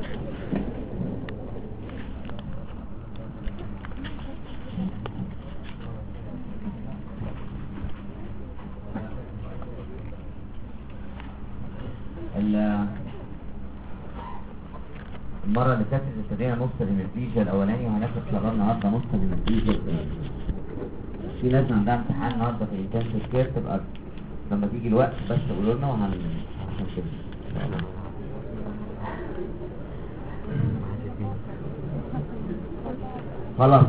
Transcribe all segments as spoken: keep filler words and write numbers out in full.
المرة اللي فاتت ابتدينا نص الهيميبليجيا الاولاني وهناخد شغال النهارده نص الهيميبليجيا الثاني. في ناس عندها امتحان النهارده في الانتنسيف كير، تبقى لما تيجي الوقت بس قولوا لنا وهن عشان كده. خلاص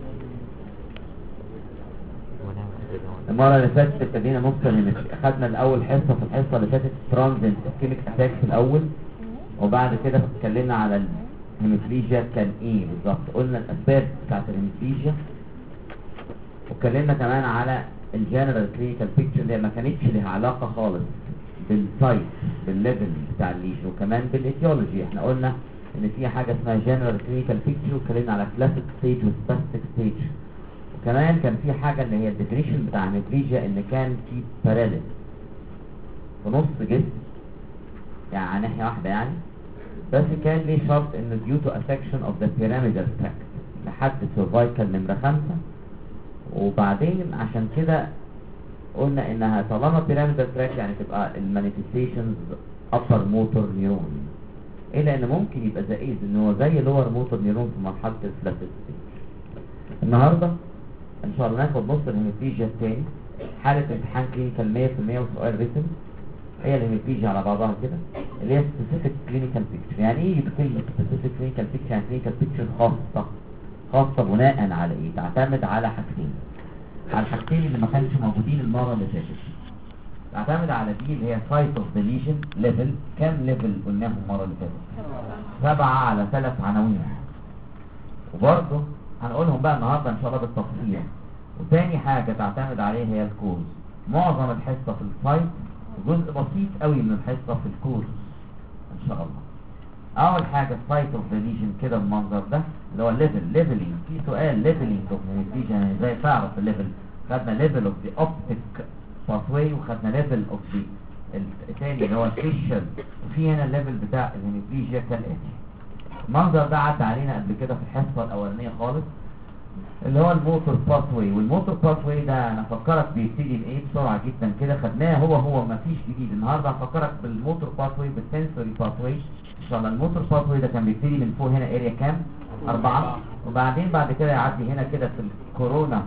المرة اللي فاتت ابتدينا نص الهيميبليجيا، اخدنا الاول حصة في الحصة اللي فاتت ترانزنت اسكيميك اتاك في الاول، وبعد كده اتكلمنا على الهيميبليجيا كان ايه بالظبط، قلنا الاسباب بتاعت الهيميبليجيا، واتكلمنا كمان على الجنرال كلينيكال بيكتشر اللي ما كانتش لها علاقه خالص بالسايت بالليفل بتاع الليجن، وكمان بالايتيولوجي. احنا قلنا ان في حاجه اسمها جنرال كلينيكال بيكتشر، واتكلمنا على كلاسيك ستيج وسباستيك ستيج، وكمان كان في حاجه اللي هي الديفينيشن بتاع الهيميبليجيا ان كان في باراليز في نص جسم، يعني ناحيه واحده يعني، بس كان ليه شرط انه due to affection of the pyramidal tract لحد cervical نمرة خمسة، وبعدين عشان كده قلنا انها طالما pyramidal tract يعني تبقى المانيفستيشنز upper motor neuron، الا ان ممكن يبقى زائد ان هو زي lower motor neuron في مرحلة الفلاتس ستيج. النهاردة ان شاء الله ناخد نص الهيميبليجيا الثاني، حالة امتحان كلينيكال مية في المية وسؤال ريتم، هي الهيميبليجيا على بعضها كده اللي هي specific clinical picture. يعني ايه كلمة specific clinical picture؟ يعني clinical picture خاصة خاصة بناء على ايه؟ تعتمد على حاجتين، على الحاجتين اللي ما كانش موجودين المرة اللي فاتت. تعتمد على دي اللي هي site of the lesion level، كام ليفل قلناهم المرة اللي فاتت؟ سبعة على ثلاث عناوين، وبرضه هنقولهم بقى النهاردة ان شاء الله بالتفصيل. وتاني حاجة تعتمد عليه هي الكوز. معظم الحصة في السايت، جزء بسيط قوي من الحصة في الكورس ان شاء الله. اول حاجة سايت اوف ذا ليجن كده المنظر ده اللي هو الليفل ليفلينج. في سؤال ليفلينج اوف ذا ليجن يعني ازاي تعرف الليفل؟ خدنا ليفل اوف ذا اوبتيك باثواي، وخدنا ليفل اوف ذا الثاني اللي هو الفيشل، وفي هنا الليفل بتاع الهيميبليجيا كالاتي. المنظر ده عدى علينا قبل كده في الحصة الاولانية خالص اللي هو الموتور باثواي. والموتور باثواي ده انا افكرك بيبتدي بايه بسرعه جدا كده، خدناه هو هو ما فيش جديد. النهارده هفكرك بالموتور باثواي بالسنسوري باثواي ان شاء الله. الموتور باثواي ده كان بيبتدي من فوق هنا اريا كام؟ أربعة، وبعدين بعد كده يعدي هنا كده في الكورونا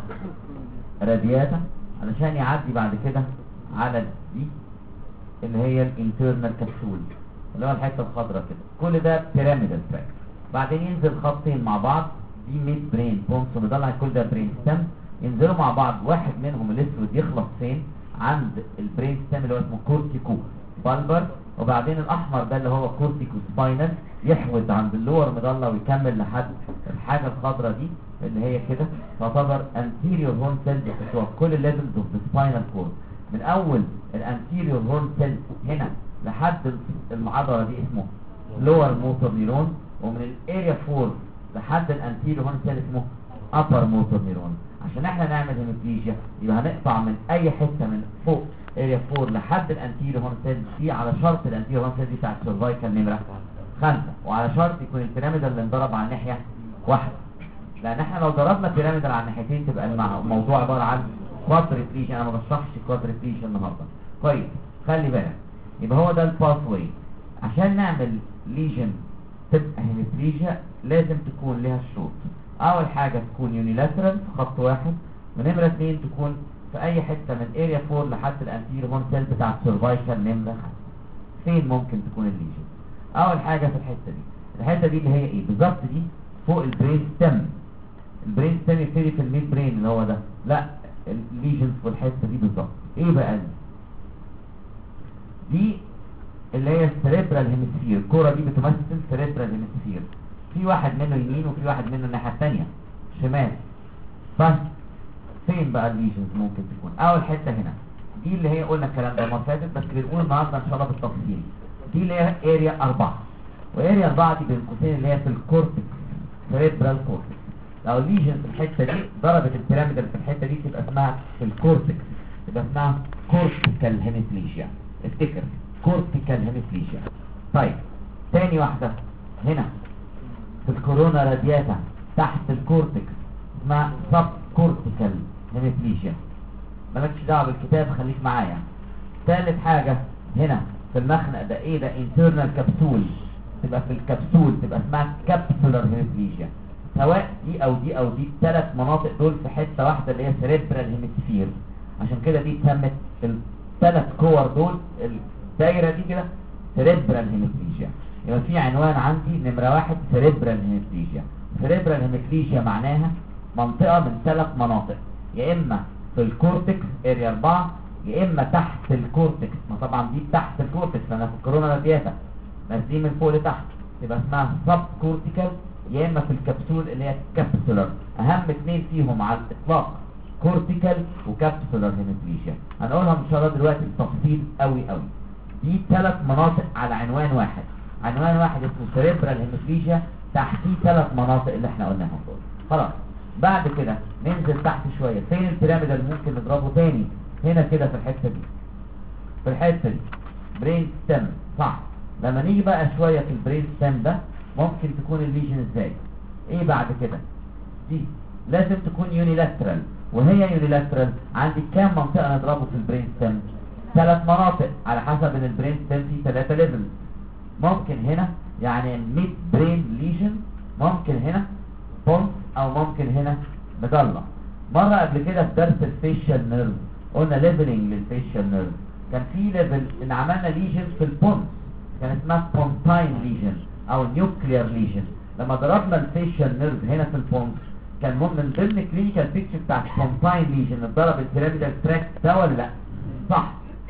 رادياتا علشان يعدي بعد كده على دي اللي هي الانترنال كبسول اللي هو الحته الخضراء كده. كل ده بيراميدال تراك، بعدين ينزل خطين مع بعض، دي ميد برين بونس ومضلع كل ده برين ستام، ينزلوا مع بعض. واحد منهم الاسود يخلص فين؟ عند البرين ستام اللي هو اسمه كورتيكو بالبر، وبعدين الاحمر ده اللي هو كورتيكو سباينال يحود عند اللور مضلع ويكمل لحد الحاجه الخضراء دي اللي هي كده تعتبر anterior horn cells بتوع كل levels of the spinal cord. من اول الانتيريور هورن سيل هنا لحد العضله دي اسمه lower motor neuron، ومن الاريا فور لحد الانتيريور هورن سيل اسمه upper motor neuron. عشان احنا نعمل هيميبليجيا يبقى هنقطع من اي حته من فوق اريا فور لحد الانتيريور هورن سيل دي، على شرط الانتيريور هورن سيل دي بتاعت السيرفايكال نمره خمسة، وعلى شرط يكون البيراميدال اللي انضرب على الناحيه واحده، لان احنا لو ضربنا بيراميدال على الناحيتين تبقى الموضوع عباره عن كوادريبليجيا. انا ما بشرحش كوادريبليجيا النهارده كويس، خلي بالك. يبقى هو ده الباث واي. عشان نعمل ليجن تبقى هيميبليجيا لازم تكون لها شروط. اول حاجه تكون يونيلاترال في خط واحد، ونمره اثنين تكون في اي حته من اريا فور لحد الانتيريور هورن سيل بتاع السيرفايكال نمره خمسة. فين ممكن تكون الليجن؟ اول حاجه في الحته دي. الحته دي اللي هي ايه بالظبط؟ دي فوق البرين ستيم. البرين ستيم يبتدي في الميد برين اللي هو ده، لا الليجنز في الحته دي بالظبط. ايه بقى دي؟ دي اللي هي السيريبرال هيمسفير. الكوره دي بتمثل سيريبرال هيمسفير، في واحد منه يمين وفي واحد منه الناحيه الثانيه شمال. بس فين بقى الليجنز ممكن تكون؟ اول حته هنا دي اللي هي قلنا الكلام ده المره اللي فاتت، بس بنقول النهارده ان شاء الله بالتفصيل. دي اللي هي اريا أربعة، واريا أربعة دي بين قوسين اللي هي في الكورتكس، سيريبرال كورتكس. لو الليجن في الحته دي ضربت البيراميدال في الحته دي تبقى اسمها في الكورتكس، تبقى اسمها كورتيكال هيميبليجيا. افتكر كورتيكال هيميبليجيا. طيب تاني واحده هنا في الكورونا رادياتا تحت الكورتكس اسمها سب كورتيكال هيميبليجيا. مالكش دعوه بالكتاب، خليك معايا. ثالث حاجه هنا في المخنق ده ايه ده؟ انترنال كبسول، تبقى في الكبسول تبقى اسمها كابسولار هيميبليجيا. سواء دي او دي او دي، الثلاث مناطق دول في حته واحده اللي هي سيريبرال هيميسفير، عشان كده دي اتسمت الثلاث كور دول الدايره دي كده سيريبرال هيميبليجيا. يبقى في عنوان عندي نمره واحد سيريبرال هيميبليجيا. سيريبرال هيميبليجيا معناها منطقه من ثلاث مناطق، يا اما في الكورتكس اريا أربعة، يا اما تحت الكورتكس، ما طبعا دي تحت الكورتكس انا في الكورونا رادياتا نازلين من فوق لتحت، تبقى اسمها سب كورتيكال، يا اما في الكبسول اللي هي كابسولار. اهم اثنين فيهم على الاطلاق كورتيكال وكابسولار هيميبليجيا، هنقولهم ان شاء الله دلوقتي بالتفصيل قوي قوي. دي ثلاث مناطق على عنوان واحد، عنوان واحد اسمه سيريبرال هيميبليجيا، تحتيه ثلاث مناطق اللي احنا قلناهم دول. خلاص بعد كده ننزل تحت شويه، فين البيراميدال ممكن نضربه تاني؟ هنا كده في الحته دي، في الحته دي برين ستيم، صح. لما نيجي بقى شويه في البرين ستيم ده ممكن تكون الليجن ازاي؟ ايه بعد كده؟ دي لازم تكون يونيلاترال، وهي يونيلاترال عندي كام منطقه نضربه في البرين ستيم؟ ثلاث مناطق، على حسب ان البرين ستيم فيه ثلاثه ليفلز. ممكن هنا يعني ميد برين ليجن، ممكن هنا بونس، او ممكن هنا مضله. مره قبل كده في درس الفيشال نيرف قلنا ليفلنج للفيشال نيرف، كان في ليفل ان عملنا ليجن في البونس كان اسمها بونتاين ليجن او نيوكليار ليجن. لما ضربنا الفيشال نيرف هنا في البونس كان من ضمن كلينيكال بيكتشر بتاع بونتاين ليجن اتضرب البيراميدال تراكت ده ولا لا؟ صح.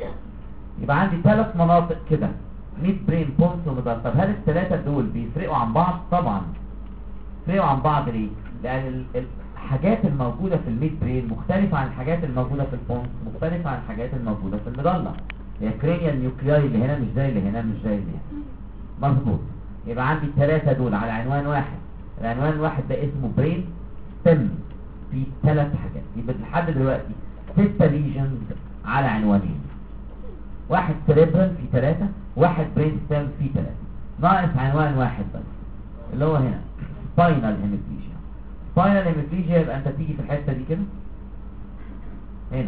يبقى عندي ثلاث مناطق كده، ميد برين بونس ومضله. طب هل الثلاثه دول بيفرقوا عن بعض؟ طبعا بيفرقوا عن بعض. ليه؟ لان الحاجات الموجوده في الميد برين مختلفه عن الحاجات الموجوده في البونس، مختلفه عن الحاجات الموجوده في المضله. هي كرينيال نيوكلياي اللي هنا مش زي اللي هنا مش زي اللي هنا. مظبوط. يبقى عندي الثلاثه دول على عنوان واحد، العنوان الواحد ده اسمه برين ستيم، في ثلاث حاجات. يبقى لحد دلوقتي ستة ليجنز على عنوانين، واحد سيريبرال في ثلاثة، واحد برين ستيم في ثلاثة، ناقص عنوان واحد بس اللي هو هنا سباينال هيميبليجيا. سباينال هيميبليجيا يبقى انت تيجي في الحته دي كده هنا،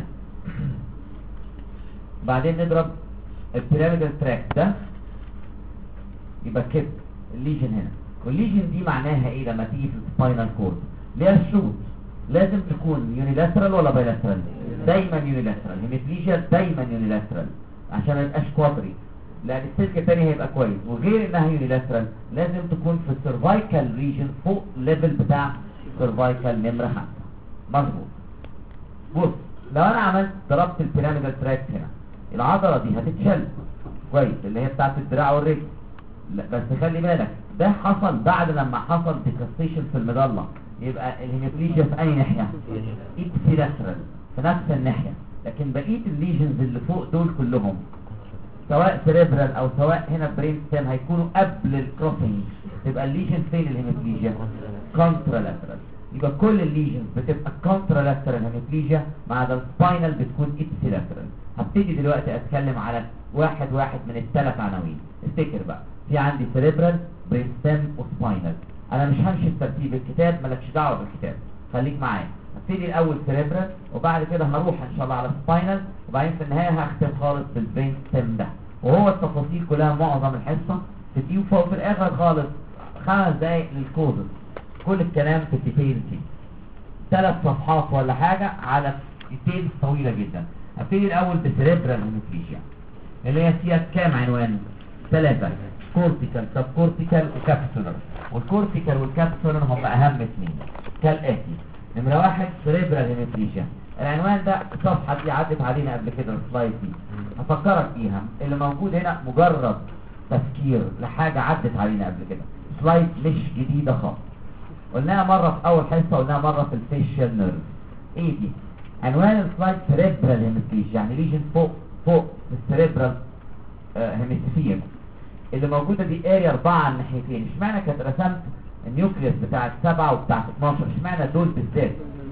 بعدين نضرب البيراميدال تراك ده يبقى كده الليجن هنا. والليجن دي معناها ايه لما تيجي في السباينال كورد؟ ليها الشوط لازم تكون يونيلاترال ولا بايلاترال؟ دايما يونيلاترال. هيميبليجيا دايما يونيلاترال عشان ما يبقاش كوادري، لان السلك الثاني هيبقى كويس. وغير انها يونيلاترال لازم تكون في السيرفايكال ريجن فوق الليفل بتاع سيرفايكال نمره خمسة. مظبوط. بص لو انا عملت ضربت البيراميدال تراك هنا، العضله دي هتتشل كويس اللي هي بتاعت الدراع والرجل، لا بس خلي بالك ده حصل بعد لما حصل ديكاستيشن في المضله. يبقى الهيميبليجيا في اي ناحيه؟ ايبسيلاترال، في نفس الناحيه. لكن بقيه الليجنز اللي فوق دول كلهم سواء سيريبرال او سواء هنا برين ستيم هيكونوا قبل الكروسنج. تبقى الليجن فين الهيميبليجيا؟ كونترالاترال. يبقى كل الليجنز بتبقى كونترالاترال هيميبليجيا، ما عدا السباينال بتكون ايبسيلاترال. هبتدي دلوقتي اتكلم على واحد واحد من الثلاث عناوين. افتكر بقى في عندي سيريبرال برين ستيم وسباينال. انا مش همشي بترتيب الكتاب، مالكش دعوه بالكتاب، خليك معايا. هبتدي الاول سيريبرال وبعد كده هروح ان شاء الله على سباينال، وبعدين في النهايه هختم خالص بالبرين ستيم ده. وهو التفاصيل كلها معظم الحصه في دي، وفوق في الاخر خالص خمس دقايق للكودز. كل الكلام في الديتيلز دي، ثلاث صفحات ولا حاجه على ديتيلز طويله جدا. هبتدي الاول بسيريبرال هيميبليجيا اللي هي فيها كام عنوان؟ ثلاثه، كورتيكال سب كورتيكال وكابسولار. والكورتيكال والكابسولار هم اهم اثنين كالاتي. نمره واحد سيريبرال هيميبليجيا. العنوان ده الصفحه دي عدت علينا قبل كده، السلايد دي هفكرك بيها. اللي موجود هنا مجرد تفكير لحاجه عدت علينا قبل كده، سلايد مش جديده خالص. قلناها مره في اول حصه، قلناها مره في الفيشال نيرف. ايه دي؟ عنوان السلايد سيريبرال هيميبليجيا، يعني ليجن فوق فوق في السيريبرال آه هيميسفير اللي موجوده دي اريا أربعة على الناحيتين. اشمعنى كانت رسمت النيوكليوس بتاعت سبعة وبتاعت اتناشر؟ اشمعنى دول بالذات؟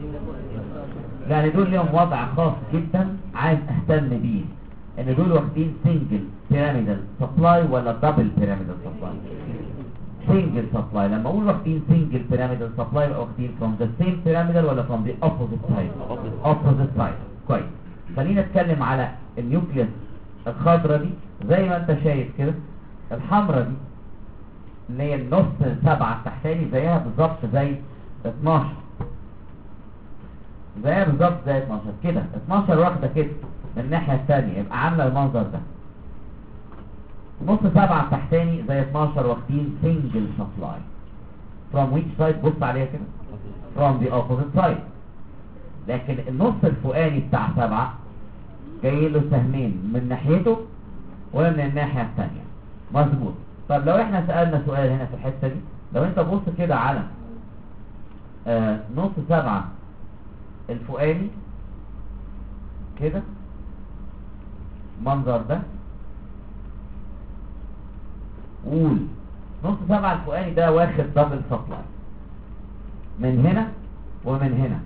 لان دول ليهم وضع خاص جدا عايز اهتم بيه، ان دول واخدين سنجل بيراميدال سبلاي ولا دبل بيراميدال سبلاي. single supply. لما اقول واخدين single pyramidal supply يبقى واخدين from the same pyramidal ولا from the opposite side؟ opposite side. كويس. خلينا نتكلم على النيوكليس الخضراء دي. زي ما انت شايف كده الحمراء دي اللي هي النص السبعة التحتاني زيها بالظبط زي اتناشر، زيها بالظبط زي اتناشر كده. اتناشر واخده كده من الناحية الثانية يبقى عاملة المنظر ده. نص سبعة التحتاني زي اتناشر واخدين single supply. from which side؟ بص عليها كده from the opposite side. لكن النص الفوقاني بتاع سبعة جاي له سهمين من ناحيته ومن الناحية الثانية. مظبوط. طب لو احنا سألنا سؤال هنا في الحتة دي، لو انت بص كده على آه نص سبعة الفوقاني كده منظر ده، قول نص سبعة الفوقاني ده واخد دبل سبلاي من هنا ومن هنا.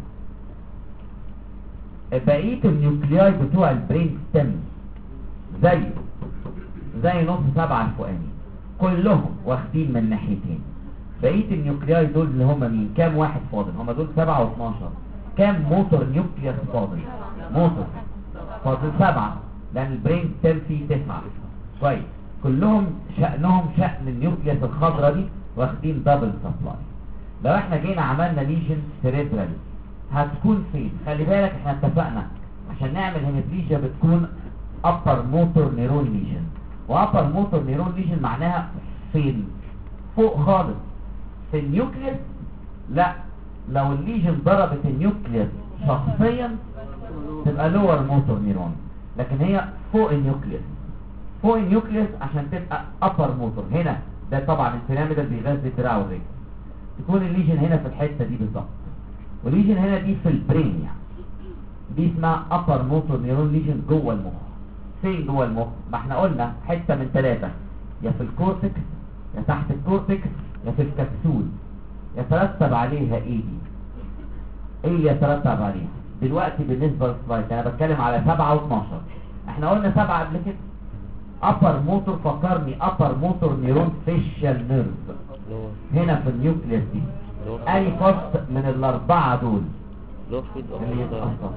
بقية النيوكلياي بتوع البرين ستيم زي زي نص سبعة الفوقاني كلهم واخدين من ناحيتين. بقية النيوكلياي دول اللي هم مين؟ كام واحد فاضل؟ هم دول سبعة واتناشر. كام موتور نيوكليوس فاضل؟ موتور فاضل سبعة لان البرين ستيم فيه تسعة. كويس. كلهم شأنهم شأن النيوكليوس الخضراء دي واخدين دبل سبلاي. لو احنا جينا عملنا ليجن سيريبرال هتكون فين؟ خلي بالك احنا اتفقنا عشان نعمل هيميبليجيا بتكون upper motor neuron lesion. وupper motor neuron lesion معناها فين؟ فوق خالص في النيوكليوس. لا، لو الليجن ضربت النيوكليوس شخصيا تبقى lower motor neuron، لكن هي فوق النيوكليوس. فوق النيوكليوس عشان تبقى upper motor. هنا ده طبعا البيراميدال بيغذي الدراع والرجل. تكون الليجن هنا في الحته دي بالظبط، والليجن هنا دي في البرين، يعني دي اسمها upper motor neuron lesion جوه المخ. فين جوه المخ؟ ما احنا قلنا حته من ثلاثه، يا في الكورتكس يا تحت الكورتكس يا في الكبسول. يترتب عليها ايه دي؟ ايه اللي يترتب عليها دلوقتي بالنسبه للسلايد؟ انا بتكلم على سبعة واتناشر. احنا قلنا سبعة قبل كده. upper motor فكرني upper motor neuron facial nerve هنا في النيوكليس دي. اي فص من الاربعه دول اللي يتأثر؟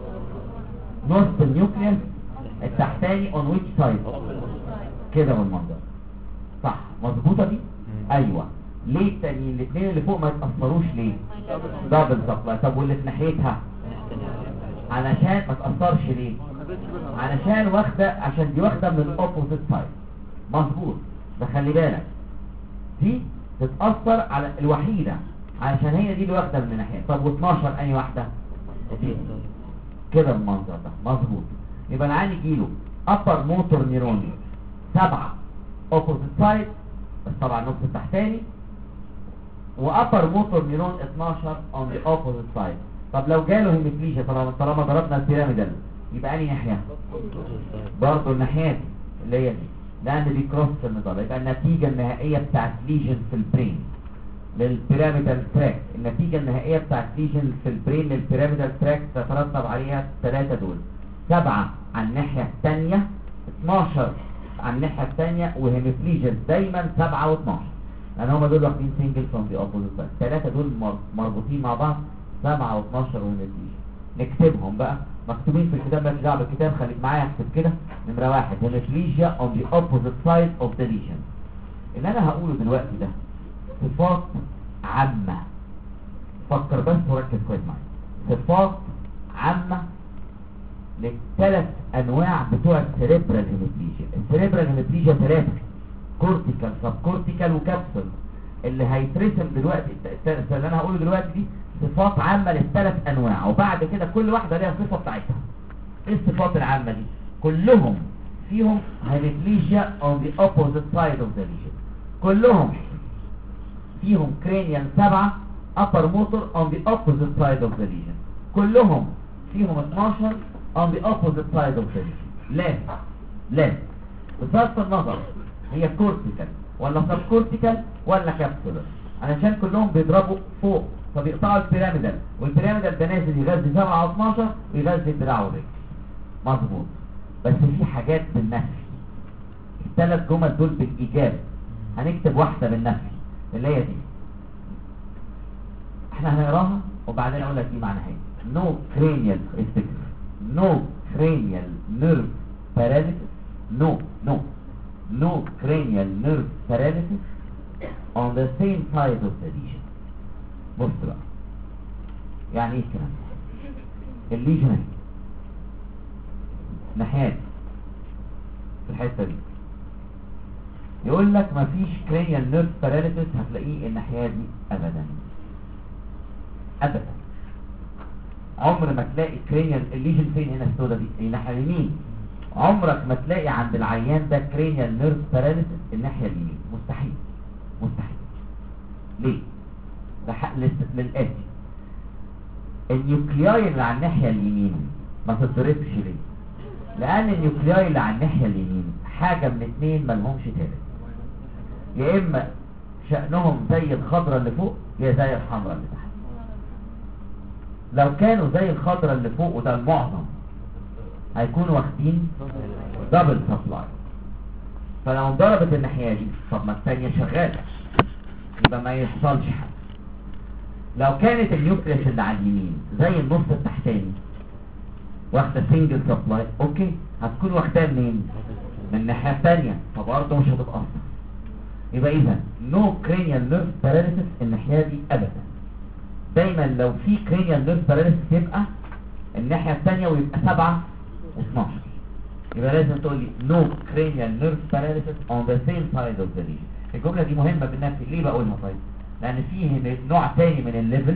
نص النيوكليس التحتاني on which side؟ كده بالمنظر صح. مظبوطه دي؟ ايوه. ليه التانيين الاثنين اللي فوق ما يتأثروش ليه؟ دبل سبلاي. طب واللي في ناحيتها علشان ما تأثرش ليه؟ علشان واخده عشان دي واخده من الاوبوزيت سايد. مظبوط. ده خلي بالك دي تتأثر على الوحيده علشان هي دي اللي واخده من ناحيه. طب واتناشر اي واحده؟ كده المنظر ده. مظبوط. يبقى العين يجيله upper motor neuron سبعة opposite side بس طبعا نص التحتاني، وupper motor neuron اتناشر on the opposite side. طب لو جاله هيميبليجيا طالما طالما ضربنا البيراميدال يبقى انهي ناحيه؟ برضه الناحيه دي اللي هي دي، لان دي كروس في النضال. يبقى النتيجه النهائيه بتاعت ليجن في البرين للبيراميدال تراك، النتيجه النهائيه بتاعت ليجن في البرين للبيراميدال تراك تترتب عليها الثلاثه دول. سبعة على الناحيه الثانيه، اتناشر على الناحيه الثانيه، وهيميبليجيا دايما سبعة واتناشر لان هم دول واخدين سنجل فروم ذا اوبوزيت سايد. الثلاثه دول مربوطين مع بعض سبعة واتناشر وهيميبليجيا. نكتبهم بقى مكتوبين في الكتاب. مالكش دعوه بالكتاب، خليك معايا اكتب كده. نمره واحد هيميبليجيا on the opposite side of the lesion. اللي انا هقوله دلوقتي ده صفات عامه، فكر بس وركز كويس معايا. صفات عامه للثلاث انواع بتوع السيريبرال هيميبليجيا. السيريبرال هيميبليجيا ثلاثه، كورتيكال سب كورتيكال وكابسول. اللي هيترسم دلوقتي اللي انا هقوله دلوقتي دي صفات عامه للثلاث انواع، وبعد كده كل واحده ليها صفه بتاعتها. ايه الصفات العامه دي؟ كلهم فيهم هيميبليجيا on the opposite side of the lesion. كلهم فيهم كرينيال سبعة upper motor on the opposite side of the lesion. كلهم فيهم اتناشر on the opposite side of the lesion. لازم لازم بصرف النظر هي كورتيكال ولا سب كورتيكال ولا كابسولر، علشان كلهم بيضربوا فوق فبيقطعوا البيراميدال، والبيراميدال ده نازل يغذي سبعة واتناشر ويغذي الدراع والرجل. مظبوط. بس في حاجات بالنفي. الثلاث جمل دول بالايجاب، هنكتب واحده بالنفي. اللي هي دي احنا هنقراها وبعدين اقول لك دي معناها ايه. no cranial افتكر no cranial nerve paralysis no no no cranial nerve paralysis on the same side of the lesion. بص بقى يعني ايه الكلام ده؟ الليجن اهي ناحيات في الحته دي يقول لك مفيش cranial nerve paralysis هتلاقيه الناحيه دي ابدا ابدا. عمر ما تلاقي cranial الليجن فين هنا السودا دي الناحيه اليمين. عمرك ما تلاقي عند العيان ده cranial nerve paralysis الناحيه اليمين مستحيل مستحيل. ليه؟ ده حق للآتي النيوكلياي اللي على الناحيه اليمين ما تضربش ليه؟ لان النيوكلياي اللي على الناحيه اليمين حاجه من اتنين مالهمش تالت، يا اما شأنهم زي الخضره اللي فوق يا زي الحمراء اللي تحت. لو كانوا زي الخضره اللي فوق وده المعظم هيكونوا واخدين دبل سبلاي، فلو انضربت الناحيه دي طب ما الثانيه شغاله يبقى ما يحصلش حاجه. لو كانت النيوكليس اللي على اليمين زي النص التحتاني واخده سنجل سبلاي اوكي هتكون واخداها منين؟ من الناحيه الثانيه فبرضه مش هتتاثر. يبقى اذا نو كرينيال نيرف باراليسيس الناحيه دي ابدا. دايما لو في كرينيال نيرف باراليسيس يبقى الناحيه الثانيه ويبقى سبعة واثناشر. يبقى لازم تقول لي نو كرينيال نيرف باراليسيس اون ذا سيم سايد اوف ذا ليجن. الجمله دي مهمه بالنفس. ليه بقولها طيب؟ لان فيه نوع تاني من الليفل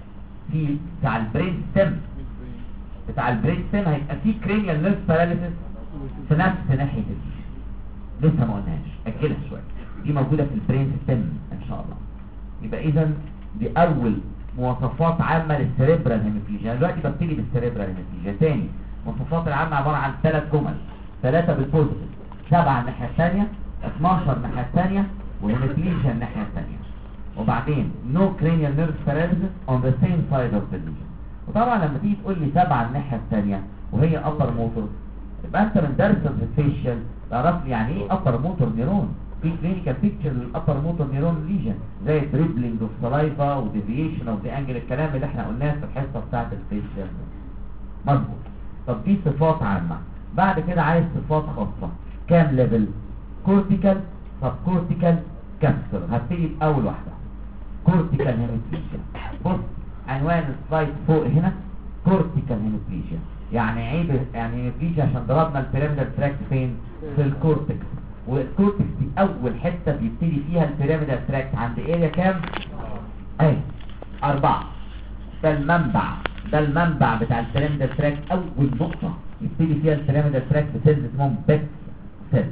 في بتاع البرين ستيم. بتاع البرين ستيم هيبقى فيه كرينيال نيرف باراليسيس في نفس ناحيه الليجن. لسه ما قلناش اجلها شويه. دي موجوده في البرين ستيم ان شاء الله. يبقى اذا دي اول مواصفات عامه للسيريبرال هيميبليجيا. انا دلوقتي ببتدي بالسيريبرال هيميبليجيا. تاني المواصفات العامه عباره عن ثلاث جمل، ثلاثه بالبوزيتيف، سبعه الناحيه الثانيه، اتناشر الناحيه الثانيه، وهيميبليجيا الناحيه الثانيه. وبعدين no cranial nerve paralysis on the same side of the lesion. وطبعا لما تيجي تقول لي سبعه الناحيه الثانيه وهي upper motor يبقى انت من درس الفيشل تعرف لي يعني ايه upper motor neuron. في كلينيكال بيكتشر للابر موتور نيرون ليجن زي دريبلينج اوف سلايفا وديفيشن اوف ذا انجل، الكلام اللي احنا قلناه في الحصه بتاعه الفيشل مظبوط. طب دي صفات عامه. بعد كده عايز صفات خاصه. كام ليفل؟ كورتيكال، سب كورتيكال، كابسول. هبتدي باول واحده كورتيكال هيميبليجيا. بص عنوان السلايد فوق هنا كورتيكال هيميبليجيا. يعني عيب يعني هيميبليجيا عشان ضربنا البيراميدال تراكت فين؟ في الكورتكس. والكورتكس دي اول حته بيبتدي فيها البيراميدال تراكت عند اريا كام؟ اهي أربعة. ده المنبع ده المنبع بتاع البيراميدال تراكت. اول نقطه يبتدي فيها البيراميدال تراكت بسيلز اسمهم بيكس سيلز.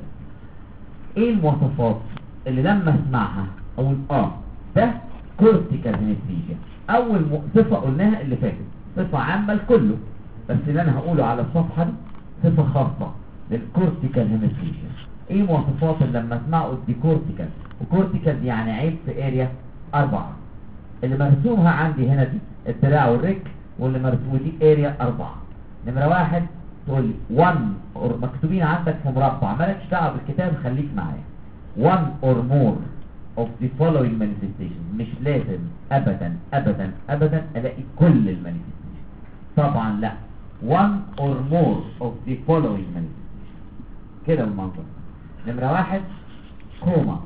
ايه المواصفات اللي لما اسمعها اقول اه ده كورتيكال هيميبليجيا؟ اول صفه قلناها اللي فاتت صفه عامه لكله، بس اللي انا هقوله على الصفحه دي صفه خاصه للكورتيكال هيميبليجيا. ايه مواصفات اللي لما اسمعوا دي كورتيكال؟ وكورتيكال دي يعني عيب في اريا أربعة. اللي مرسومها عندي هنا دي الدراع والرجل، واللي مرسومه دي اريا أربعة. نمره واحد تقول لي واحد مكتوبين عندك في مربع، مالكش دعوه بالكتاب خليك معايا. واحد or more of the following manifestations. مش لازم ابدا ابدا ابدا الاقي كل المانيفستيشن. طبعا لا، one or more of the following manifestations. كده المنظر. نمرة واحد كوما،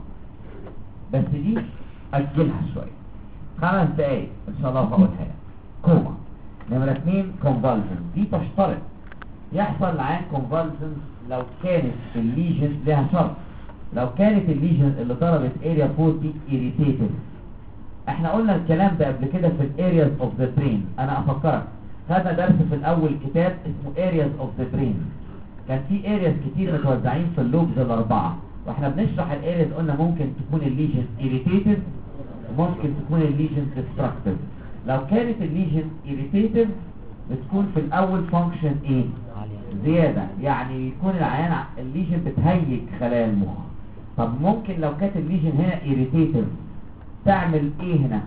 بس دي اجلها شوية خمس دقايق ان شاء الله هقولها لك. كوما. نمرة اثنين كونفالجن. دي تشترط يحصل معاك كونفالجن لو كانت الليجن لها شرط. لو كانت الليجن اللي ضربت اريا فور دي irritated. احنا قلنا الكلام ده قبل كده في الارياز اوف ذا برين. انا افكرك هذا درس في الاول كتاب اسمه ارياز اوف ذا برين. كان في ارياز كتير متوزعين في اللوبز الاربعه، واحنا بنشرح الارياز قلنا ممكن تكون الليجن irritated وممكن تكون الليجن destructive. لو كانت الليجن irritated بتكون في الاول فانكشن ايه؟ زياده، يعني يكون العيان الليجن بتهيج خلايا المخ. طب ممكن لو كانت الليجن هنا irritated تعمل ايه هنا؟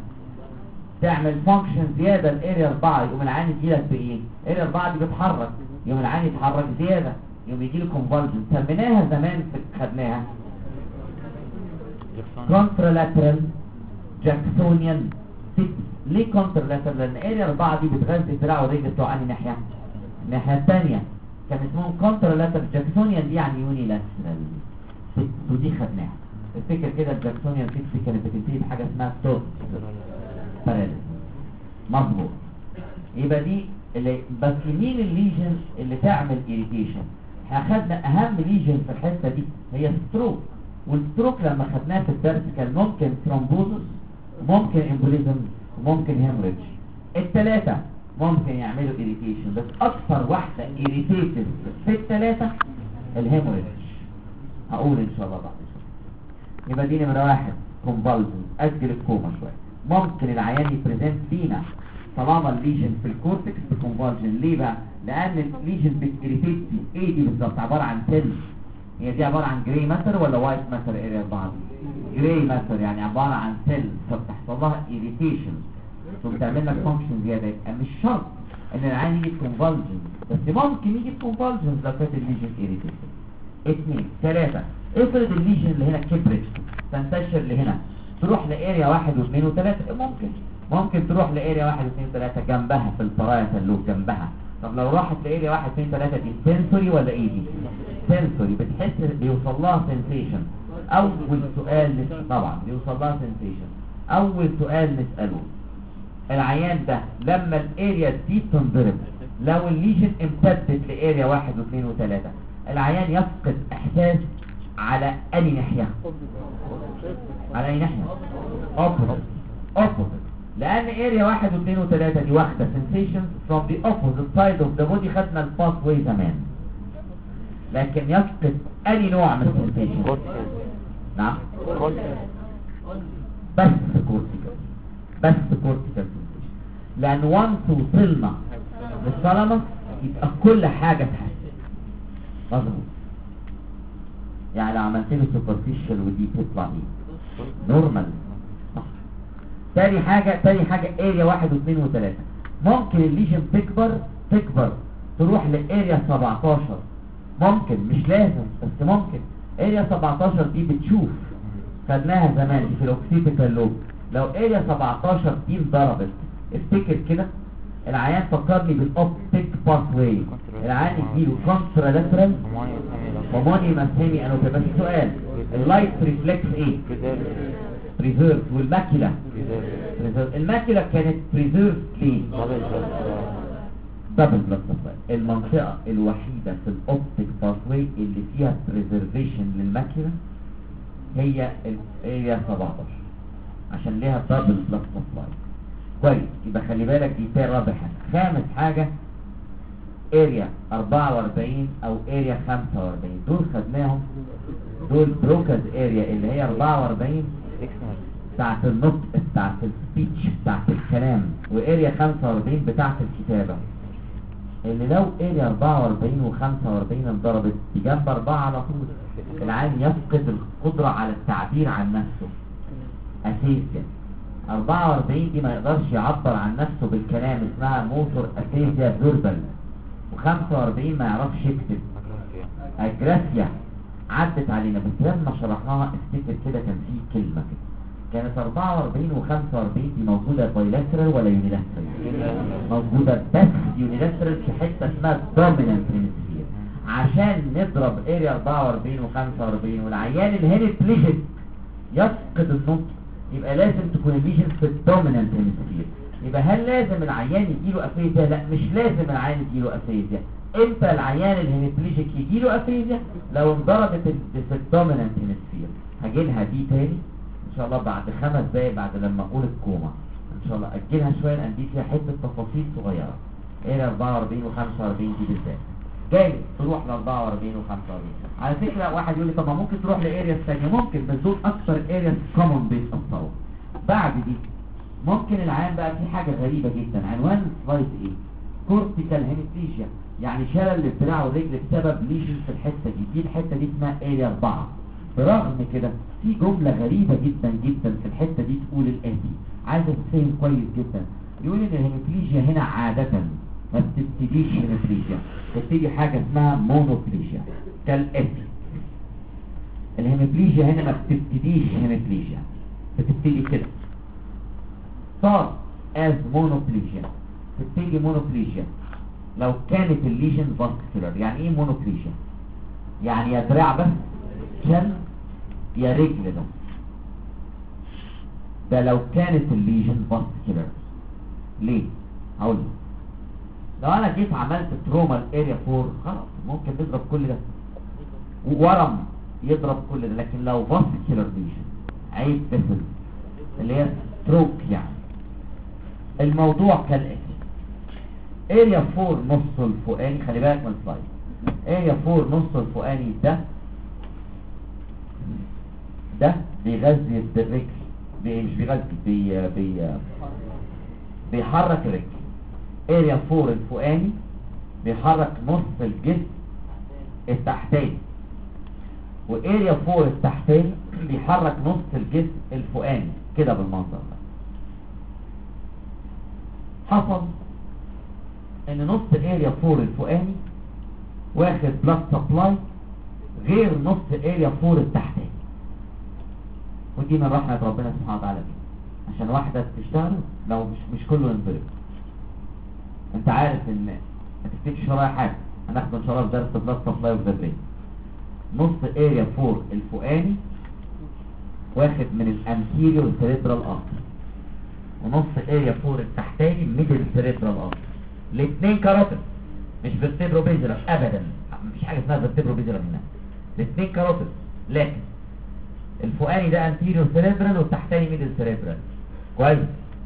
تعمل فانكشن زياده الاريا أربعة، يقوم العيان يجيلك بايه؟ اريا أربعة دي بتتحرك، يقوم العيان يتحرك زياده، يقوم يجيله كونفالجن. سميناها زمان في خدناها كونترالاترال جاكسونيان سيكس. ليه كونتر لاتر؟ لان اريا أربعة دي بتغذي الدراع والرجل بتوع انهي ناحيه؟ الناحيه الثانيه. كان اسمهم كونتر لاتر. جاكسونيان دي يعني يوني لاترال، ودي خدناها. افتكر كده الجاكسونيان سيكس دي كانت بتنتهي بحاجه اسمها توت باراليز. مظبوط. يبقى دي اللي بس مين الليجن اللي تعمل إيريتيشن؟ احنا خدنا اهم ليجن في الحته دي هي ستروك، والستروك لما خدناه في الدرس كان ممكن ثرومبوزس، ممكن امبوليزم، وممكن هيموريدج. الثلاثه ممكن يعملوا إيريتيشن، بس اكثر واحده إيريتيتيف في الثلاثه الهيموريدج. هقول ان شاء الله بعد شويه. يبقى دي نمره واحد كونفالجن، اجل الكوما شويه. ممكن العيان يبريزنت لينا طالما الليجن في الكورتكس بكونفالجن. ليه بقى؟ لان الليجن بتيريتيت ايه دي بالظبط؟ عباره عن سيل. هي دي عباره عن جراي ماتر ولا وايت ماتر اريا أربعة؟ جراي ماتر، يعني عباره عن سيل فبتحصل لها ايريتيشن وبتعمل لك فانكشن زياده. يبقى مش شرط ان العيان يجي كونفالجن، بس ممكن يجي كونفالجن لو كانت الليجن ايريتيت. اثنين ثلاثه افرض الليجن اللي هنا كبرت تنتشر لهنا تروح لاريا واحد واثنين وثلاثه. ممكن ممكن تروح لاريا واحد واثنين وثلاثة جنبها في البرايتا اللوب جنبها. طب لو راحت لاريا واحد واثنين وثلاثة دي سنسوري ولا ايه دي؟ سنسوري، بتحس بيوصل لها سنسيشن. اول سؤال نسأل طبعا بيوصل لها سنسيشن. اول سؤال نسأله العيان ده لما الاريا دي تنضرب، لو الليجن امتدت لاريا واحد واثنين وثلاثة، العيان يفقد احساس على اي ناحية؟ على اي ناحية؟ opposite opposite لان اريا واحد واثنين وثلاثة دي واخدة sensations from the opposite side of the body. خدنا الباث واي زمان، لكن يفقد اي نوع من السنسيشن. نعم بس كورتيكال، بس كورتيكال سنسيشن، لان وانس وصلنا للثالاموس يبقى كل حاجة تحس. مظبوط. يعني لو عملت له سوبرفيشال ودي تطلع ايه؟ نورمال. تاني حاجة تاني حاجة اريا واحد واثنين وثلاثة ممكن الليجن تكبر تكبر تروح لاريا سبعتاشر. ممكن، مش لازم بس ممكن. اريا سبعتاشر دي بتشوف، خدناها زمان دي في الاوكسيبيتال لوب. لو اريا سبعتاشر دي انضربت افتكر كده العيان فكرني بالاوبتيك باث واي. العيان يجيله كونترالاترال ومونيماس هيمي انوبيا. بس سؤال اللايت ريفلكس ايه؟ بريزيرف. والماكيلا بريزيرف. الماكيلا كانت بريزيرف ليه؟ دبل بلاد سبلاي. المنطقة الوحيدة في الاوبتيك باثوي اللي فيها بريزيرفيشن للماكيلا هي الاريا سبعتاشر عشان ليها دبل بلاد سبلاي. كويس، يبقى خلي بالك دي تاني رابع حاجة. خامس حاجة اريا أربعة وأربعين او اريا خمسة وأربعين. دول خدناهم، دول بروكاز اريا اللي هي أربعة وأربعين بتاعت النطق بتاعت السبيتش بتاعت الكلام، واريا خمسة وأربعين بتاعت الكتابة. اللي لو اريا أربعة وأربعين وخمسة وأربعين انضربت بجنب أربعة على طول العالم يفقد القدرة على التعبير عن نفسه اساسا. أربعة وأربعين دي ما يقدرش يعبر عن نفسه بالكلام، اسمها موتور اساسيا فيربال. وخمسة وأربعين ما يعرفش يكتب، اجراسيا. عدت علينا بس لما شرحناها افتكر كده كان في كلمة كده كانت أربعة وأربعين وخمسة وأربعين دي موجودة بايلاترال ولا يونيلاترال؟ موجودة بس يونيلاترال في حتة اسمها دومينانت هيمسفير. عشان نضرب اريا أربعة وأربعين وخمسة وأربعين والعيان الهينت ليجن يفقد النطق، يبقى لازم تكون الليجن في الدومينانت هيمسفير. يبقى هل لازم العيان يجيله افيزيا؟ لا، مش لازم العيان يجيله افيزيا. امتى العيان الهيميبليجيك يجيله افيزيا؟ لو انضربت في الدومينانت هيمسفير. هجيلها دي تاني ان شاء الله بعد خمس دقايق بعد لما اقول الكوما ان شاء الله. اجلها شويه لان دي فيها حته تفاصيل صغيره. ايه أربعة وأربعين وخمسة وأربعين دي بالذات جاي تروح ل أربعة وأربعين وخمسة وأربعين. على فكره واحد يقول لي طب ما ممكن تروح لاريا ثانيه. ممكن، بس دول اكثر ارياس كومن بيتاثروا. بعد دي ممكن العيان بقى في حاجه غريبه جدا. عنوان السلايد ايه؟ كورتيكال هيميبليجيا، يعني شلل للدراع والرجل بسبب ليجن في الحته دي. دي الحته دي اسمها اريا أربعة. برغم كده في جملة غريبة جدا جدا في الحتة دي تقول الاتي، عايزة تفهم كويس جدا. يقول ان الهيميبليجيا هنا عادة ما بتبتديش هيميبليجيا، بتبتدي حاجة اسمها مونوبليجيا كالاتي. الهيميبليجيا هنا ما بتبتديش هيميبليجيا، بتبتدي كده صار از مونوبليجيا. تبتدي مونوبليجيا لو كانت الليجن فاسكولار. يعني ايه مونوبليجيا؟ يعني يا دراع بس شل يا رجل ده. ده لو كانت الليجن فاسكولار. ليه؟ هقول لك. لو انا جيت عملت تروما الاريا فور خلاص ممكن تضرب كل ده، ورم يضرب كل ده. لكن لو فاسكولار ليجن عيب فيسل اللي هي ستروك، يعني الموضوع كالاتي. اريا فور نص الفوقاني، خلي بالك من السلايد. اريا فور نص الفوقاني ده ده بيغذي الرجل، بي مش بيغذي بي بي بيحرك الرجل. اريا فور الفوقاني بيحرك نص الجسم التحتاني، واريا فور التحتاني بيحرك نص الجسم الفوقاني كده بالمنظر ده. حصل ان نص اريا فور الفوقاني واخد بلاد سبلاي غير نص اريا فور التحتاني، ودي من رحمة ربنا سبحانه وتعالى دي عشان واحدة تشتغل لو مش مش كله ينضرب. انت عارف ان ما تفتكرش ورايا حاجة، هناخد ان شاء الله في درس بلاد سبلاي وذا برين. نص اريا فور الفوقاني واخد من الانتيريور سيريبرال ارتري، ونص اريا فور التحتاني ميدل سيريبرال ارتري. الاثنين كاروتيد مش فيرتيبرو بيزلر ابدا، مفيش حاجه اسمها فيرتيبرو بيزلر هنا. الاثنين كاروتيد، لكن الفوقاني ده انتيريور سيريبرال والتحتاني ميدل سيريبرال. كويس.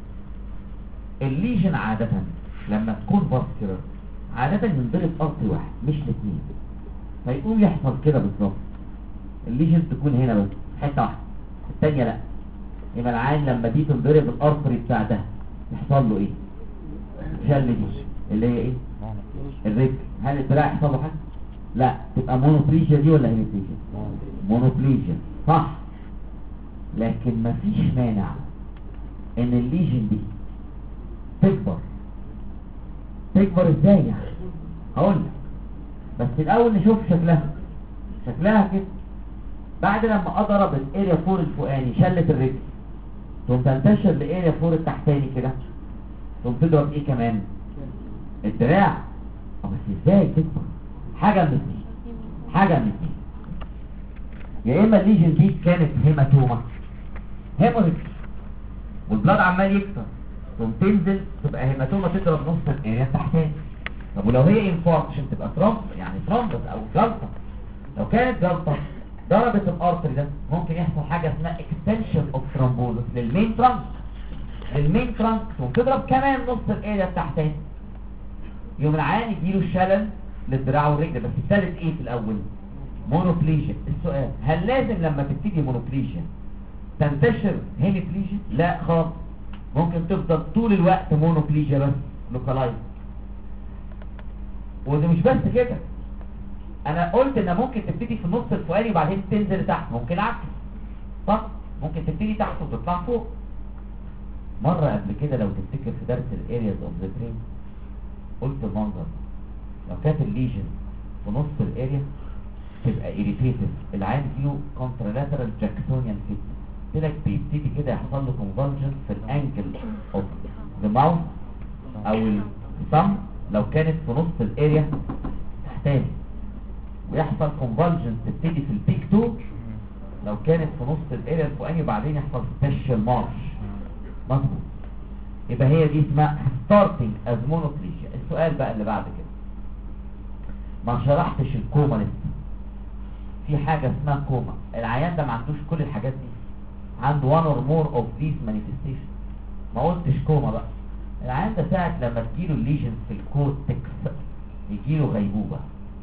الليجن عاده لما تكون فاسكولار عاده ينضرب ارتري واحد مش الاثنين، فيقوم يحصل كده بالظبط. الليجن تكون هنا بس حته واحده، الثانيه لا. يبقى العين لما دي تنضرب الارتري بتاع ده يحصل له ايه؟ شل دي اللي هي ايه؟ الرجل. هل الدراع يحصل له حاجه؟ لا. تبقى مونوبليجيا دي ولا هيميبليجيا؟ مونوبليجيا صح. لكن مفيش مانع ان الليجن دي تكبر. تكبر ازاي يعني؟ هقول لك، بس الاول نشوف شكلها. شكلها كده بعد لما اضرب الاريا فور الفوقاني شلت الرجل، ثم تنتشر لاريا فور التحتاني كده، ثم تضرب ايه كمان؟ الدراع. بس ازاي تكبر؟ حاجه من الاثنين، حاجه من الاثنين. يا اما الليجن دي كانت هيماتوما هيموريج والبلاد عمال يكتر، ثم تنزل تبقى هيماتوما تضرب نص الاريا التحتاني. طب ولو هي انفاركشن تبقى ترامب، يعني ترامبس او جلطه. لو كانت جلطه ضربت الارتري ده ممكن يحصل حاجه اسمها اكستنشن اوف ترامبولوس للمين ترانك، للمين ترانك، ثم تضرب كمان نص الاريا التحتاني. يوم العيان يجيله شلل للدراع والرجل. بس ابتدت ايه في الاول؟ مونوبليجيا. السؤال، هل لازم لما تبتدي مونوبليجيا تنتشر هيميبليجيا؟ لا خالص، ممكن تفضل طول الوقت مونوبليجيا بس لوكالايز. وده مش بس كده، انا قلت ان ممكن تبتدي في النص الفوقاني وبعدين تنزل تحت، ممكن عكس صح، ممكن تبتدي تحت وتطلع فوق. مره قبل كده لو تفتكر في درس الارياز اوف ذا برين قلت المنظر لو كانت الليجن في نص الاريا تبقى irritative، العين فيه contralateral jacksonian fit، قلت لك بيبتدي كده يحصل له convulsion في الانجل اوف ذا ماوث او الثumb لو كانت في نص الاريا تحتاني، ويحصل convulsion تبتدي في البيك تو لو كانت في نص الاريا الفوقاني، وبعدين يحصل special march. مظبوط. يبقى هي دي اسمها starting as monoplegia. السؤال بقى اللي بعد كده، ما شرحتش الكوما لسه. في حاجة اسمها كوما، العيان ده ما عندوش كل الحاجات دي، عنده one or more of these manifestations. ما قلتش كوما بقى. العيان ده ساعة لما تجيله الليجن في الكورتكس يجيله غيبوبة.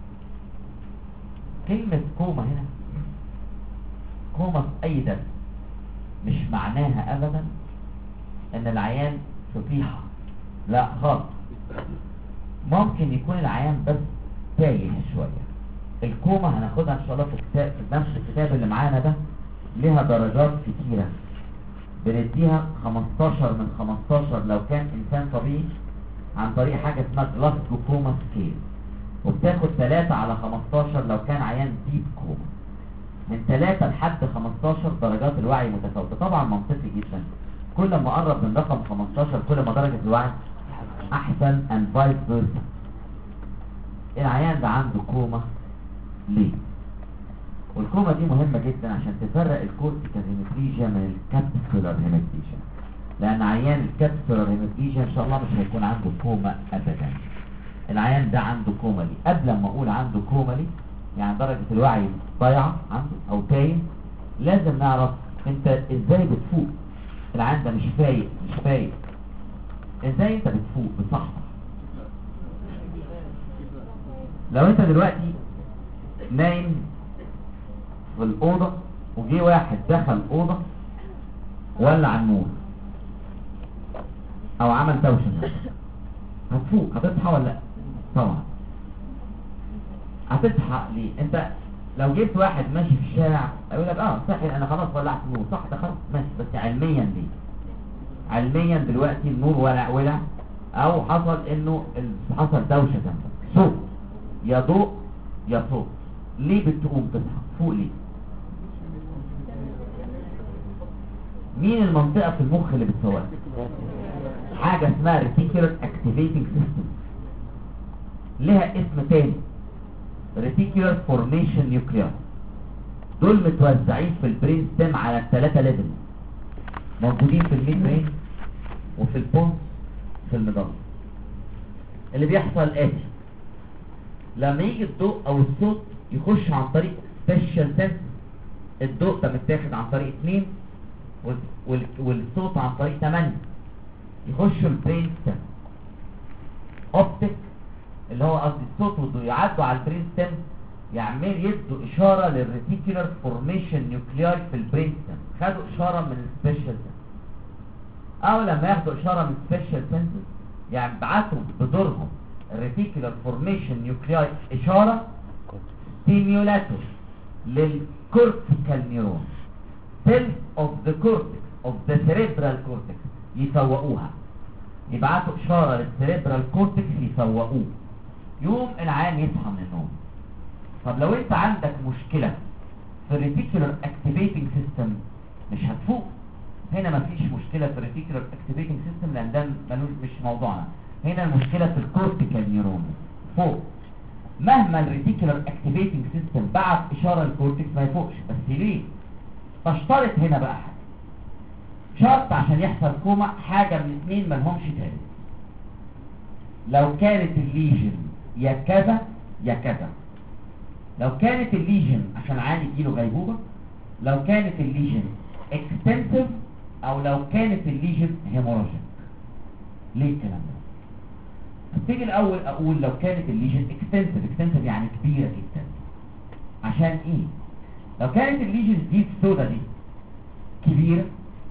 كلمة كوما هنا، كوما في اي درس مش معناها ابدا ان العيان سطيحة، لا خالص. ممكن يكون العيان بس تايه شوية. الكوما هناخدها ان شاء الله في كتاب، في نفس الكتاب اللي معانا ده، ليها درجات كتيرة بنديها خمستاشر من خمستاشر لو كان انسان طبيعي عن طريق حاجة اسمها جلاسكو كوما سكيل، وبتاخد ثلاثة على خمستاشر لو كان عيان ديب كوما. من ثلاثة لحد خمستاشر درجات الوعي متفاوتة. طبعا منطقي جدا كل ما قرب من رقم خمستاشر كل ما درجة الوعي احسن and vice versa. العيان ده عنده كوما ليه؟ والكوما دي مهمة جدا عشان تفرق الكورتيكال هيميبليجيا من الكابسولار هيميبليجيا، لان عيان الكابسولار هيميبليجيا ان شاء الله مش هيكون عنده كوما ابدا. العيان ده عنده كوما ليه؟ قبل ما اقول عنده كوما ليه يعني درجة الوعي ضايعة عنده او تايه، لازم نعرف انت ازاي بتفوق. العيان ده مش فايق مش فايق ازاي انت بتفوق بصحتك؟ لو انت دلوقتي نايم في الأوضة وجي واحد دخل الأوضة ولع النور او عمل دوشة، هتفوق هتصحى ولا لا؟ طبعا هتصحى. ليه؟ انت لو جبت واحد ماشي في الشارع يقول لك اه صحي انا خلاص ولعت النور، صح ده خلاص ماشي، بس علميا ليه؟ علميا دلوقتي النور ولع ولع او حصل انه حصل دوشة جنبك، صوت يا ضوء يا صوت، ليه بتقوم تصحى؟ فوق ليه؟ مين المنطقة في المخ اللي بتفوقك؟ حاجة اسمها reticular activating system، لها اسم تاني reticular formation nuclei. دول متوزعين في البرين ستيم على الثلاثة ليفل، موجودين في الميد برين وفي البونس وفي المضلة. اللي بيحصل آتي، لما يجي الضوء او الصوت يخش عن طريق special sense، الضوء ده متاخد عن طريق اتنين والصوت عن طريق تمانية، يخشوا البرين ستيم. اوبتيك اللي هو قصدي الصوت والضوء يعدوا على البرين ستيم، يعمل يدوا اشاره للريتيكولار فورميشن نيوكلياي في البرين ستيم. خدوا اشاره من السبيشال سنس، او لما ياخدوا اشاره من السبيشال سنس يبعتوا بدورهم الريتيكولار فورميشن نيوكلياي اشاره ستيميولاتور للكورتيكال نيورون cells of the cortex of the cerebral cortex يفوقوها، يبعتوا اشاره للسيريبرال كورتكس يفوقوه، يوم العيان يصحى من النوم. طب لو انت عندك مشكله في الريتيكولار اكتيفيتنج سيستم مش هتفوق. هنا مفيش مشكله في الريتيكولار اكتيفيتنج سيستم لان ده ملوش مش موضوعنا، هنا المشكله في الكورتيكال نيورون فوق. مهما الريتيكولار اكتيفيتنج سيستم بعت اشاره للكورتكس ما يفوقش. بس ليه؟ تشترط هنا بقى حاجه شرط عشان يحصل كوما، حاجه من اثنين ملهمش تالت. لو كانت الليجن يا كذا يا كذا، لو كانت الليجن عشان عادي يجيله غيبوبه، لو كانت الليجن اكستنسيف، او لو كانت الليجن هيموراجيك. ليه الكلام ده؟ هبتدي الاول اقول لو كانت الليجن اكستنسيف، اكستنسيف يعني كبيره جدا. عشان ايه؟ لو كانت الليجن دي السودا دي كبيره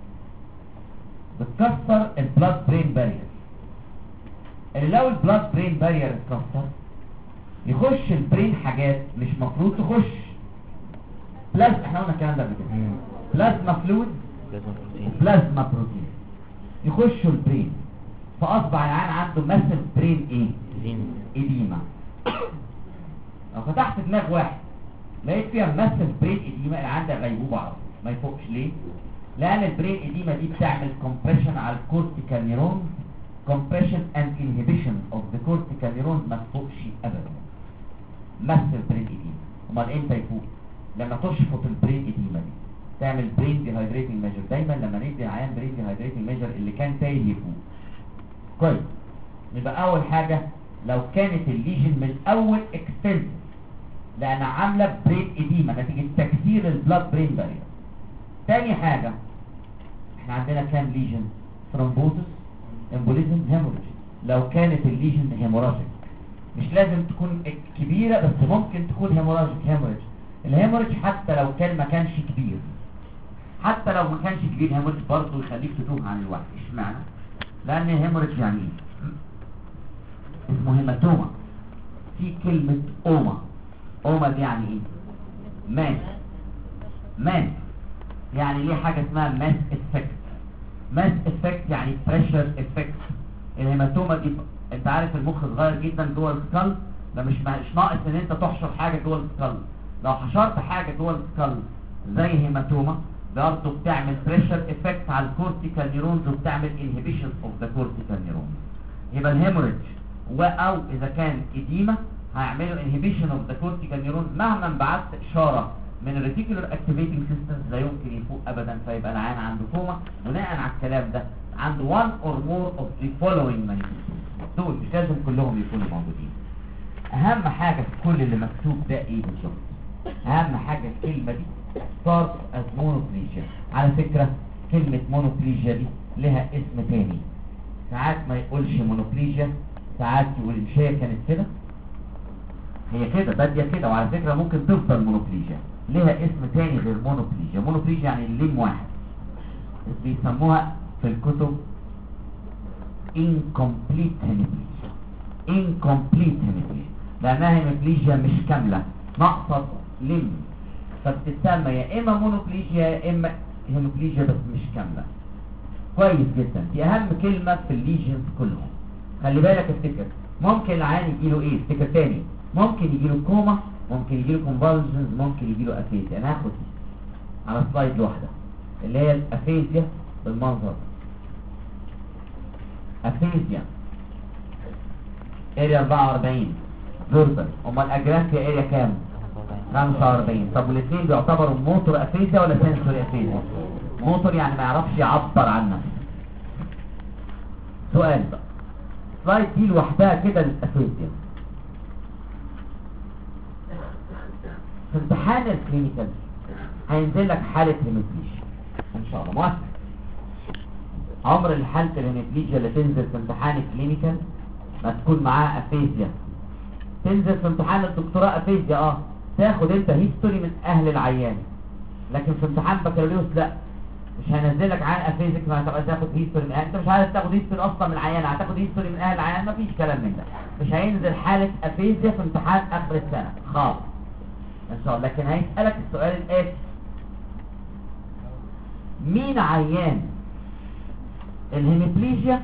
بتكسر البلاد برين بارير، اللي لو البلاد برين بارير اتكسر يخش البرين حاجات مش مفروض تخش. بلازما، احنا قلنا الكلام ده قبل كده، بلازما فلويد بلازما بروتين يخشوا البرين، فاصبح العيان عنده ماسل برين ايه؟ اديما. لو فتحت دماغ واحد لقيت فيها ماسل برين اديما، العيان ده غيبوبه على طول ما يفوقش. ليه؟ لان البرين اديما دي بتعمل كومبريشن على الكورتيكال نيرون، كومبريشن اند انهبيشن اوف ذا كورتيكال نيرون، ما تفوقش ابدا. ماسل برين اديما. امال امتى يفوق؟ لما تشفط البرين اديما دي، تعمل برين ديهايدريتنج ميجر. دايما لما ندي العيان برين ديهايدريتنج ميجر اللي كان تايه يفوق. كويس. يبقى اول حاجه لو كانت الليجن من الاول اكستنسيف لان عامله برين اديما نتيجه تكسير البلاد برين بارير. تاني حاجه احنا عندنا كام ليجن؟ ثرومبوزس، امبوليزم، هيموريج. لو كانت الليجن هيموراجيك مش لازم تكون كبيره، بس ممكن تكون هيموراجيك هيموريج. الهيموريج حتى لو كان ما كانش كبير، حتى لو ما كانش كبير هيموريج برضه يخليك تتوه عن الوعي. اشمعنى؟ لان الهيموريج يعني ايه؟ اسمه هيماتوما. في كلمه اوما، اوما دي يعني ايه؟ ماس. ماس يعني ليه حاجه اسمها ماس افكت. ماس افكت يعني بريشر افكت. الهيماتوما دي انت عارف المخ صغير جدا جوه السكال، ده مش مش ناقص ان انت تحشر حاجه جوه السكال. لو حشرت حاجه جوه السكال زي هيماتوما برضه بتعمل بريشر افكت على الكورتيكال نيرونز وبتعمل انهبيشن اوف ذا كورتيكال نيرونز. يبقى الهيموريدج او اذا كان اديمه هيعملوا انهبيشن اوف ذا كورتيكال نيرونز. مهما بعت اشاره من الريتيكولار اكتيفيتنج سيستمز لا يمكن يفوق ابدا، فيبقى العيان عنده كوما. بناء على الكلام ده عنده one or more of the following manifestations. دول مش لازم كلهم يكونوا موجودين. اهم حاجه في كل اللي مكتوب ده ايه بالظبط؟ اهم حاجه الكلمه دي starts as monoplegia. على فكره كلمه monoplegia دي لها اسم تاني، ساعات ما يقولش monoplegia، ساعات يقول مش هي كانت كده، هي كده باديه كده، وعلى فكره ممكن تفضل monoplegia، لها اسم تاني غير monoplegia. monoplegia يعني الليم واحد، بيسموها في الكتب incomplete hemiplegia. incomplete hemiplegia لانها hemiplegia مش كامله، ناقصه لم، فبتسمى يا اما مونوبليجيا يا اما هيموبليجيا بس مش كامله. كويس جدا، دي اهم كلمه في الليجنز كلهم. خلي بالك افتكر، ممكن العيان يجيله ايه؟ افتكر تاني، ممكن يجيله كوما، ممكن يجيله كونفالجنز، ممكن يجيله افيزيا. انا هاخد على سلايد واحده اللي هي الافيزيا بالمنظر. افيزيا اريا أربعة وأربعين فيربال، امال اجرافيا اريا كام؟ خمسة وأربعين. طب والاثنين بيعتبروا موتور افيزيا ولا سنسوري افيزيا؟ موتور يعني ما يعرفش يعبر عن نفسه. سؤال بقى، سلايد دي لوحدها كده للافيزيا. في امتحان الكلينيكال هينزل لك حاله هيموبليجيا ان شاء الله. موافق؟ عمر الحاله الهيموبليجيا اللي تنزل في امتحان الكلينيكال ما تكون معاها افيزيا. تنزل في امتحان الدكتوراه افيزيا، اه تاخد انت هيستوري من اهل العيان، لكن في امتحان بكالوريوس لا، مش هينزلك عيان افيزيك ما هتبقى تاخد هيستوري من اهل. انت مش عايز تاخد هيستوري اصلا من العيان، هتاخد هيستوري من اهل العيان، مفيش كلام من ده. مش هينزل حاله افيزيا في امتحان اخر السنه خالص ان شاء الله. لكن هيسالك السؤال الاتي، مين عيان الهيموبليجيا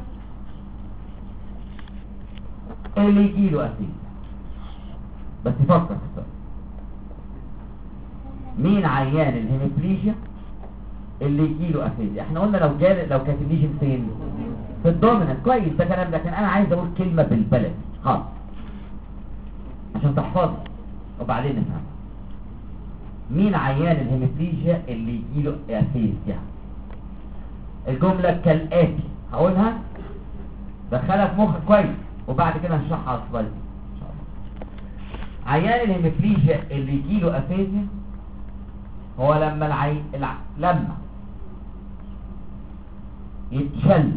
اللي يجيله افيزيا؟ بس فكر في السؤال، مين عيان الهيموبليجيا اللي يجيله افيزيا؟ احنا قلنا لو جال لو كانت الليجن فين؟ في الدومينانت. كويس ده كلام، لكن انا عايز اقول كلمه بالبلد خالص عشان تحفظ وبعدين نفهم. مين عيان الهيموبليجيا اللي يجيله افيزيا؟ الجمله كالاتي، هقولها دخلها في مخك كويس وبعد كده هنشرحها على السلايد ان شاء الله. عيان الهيموبليجيا اللي يجيله افيزيا هو لما العي... الع... لما يتشل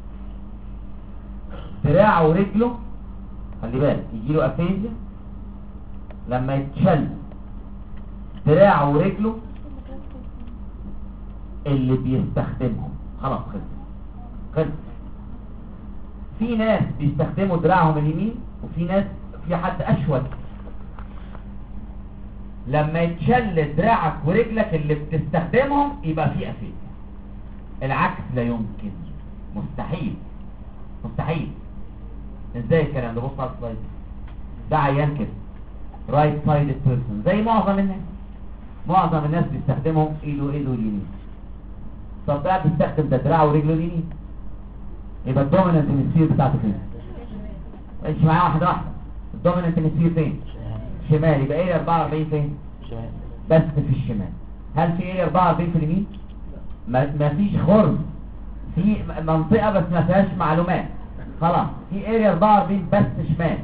دراعه ورجله، خلي بالك يجيله افيزيا لما يتشل دراعه ورجله اللي بيستخدمهم. خلاص خلص خلص. في ناس بيستخدموا دراعهم اليمين وفي ناس، في حد اشول. لما يتشل دراعك ورجلك اللي بتستخدمهم يبقى في افيزيا. العكس لا يمكن، مستحيل مستحيل. ازاي الكلام ده؟ بص على السلايد ده، عيان كده رايت سايد بيرسون زي معظم الناس. معظم الناس بيستخدمهم ايده ايده اليمين. طب ده بيستخدم ده دراعه ورجله اليمين، يبقى الدومينانت هيمسفير بتاعته فين؟ امشي معايا واحده واحده. الدومينانت هيمسفير فين؟ شمال. يبقى ايه أربعة وأربعين فين؟ شمال بس في الشمال. هل في ايه أربعة وأربعين في اليمين؟ ما فيش خرم، في منطقه بس ما فيهاش معلومات. خلاص في اريا أربعة وأربعين بس شمال،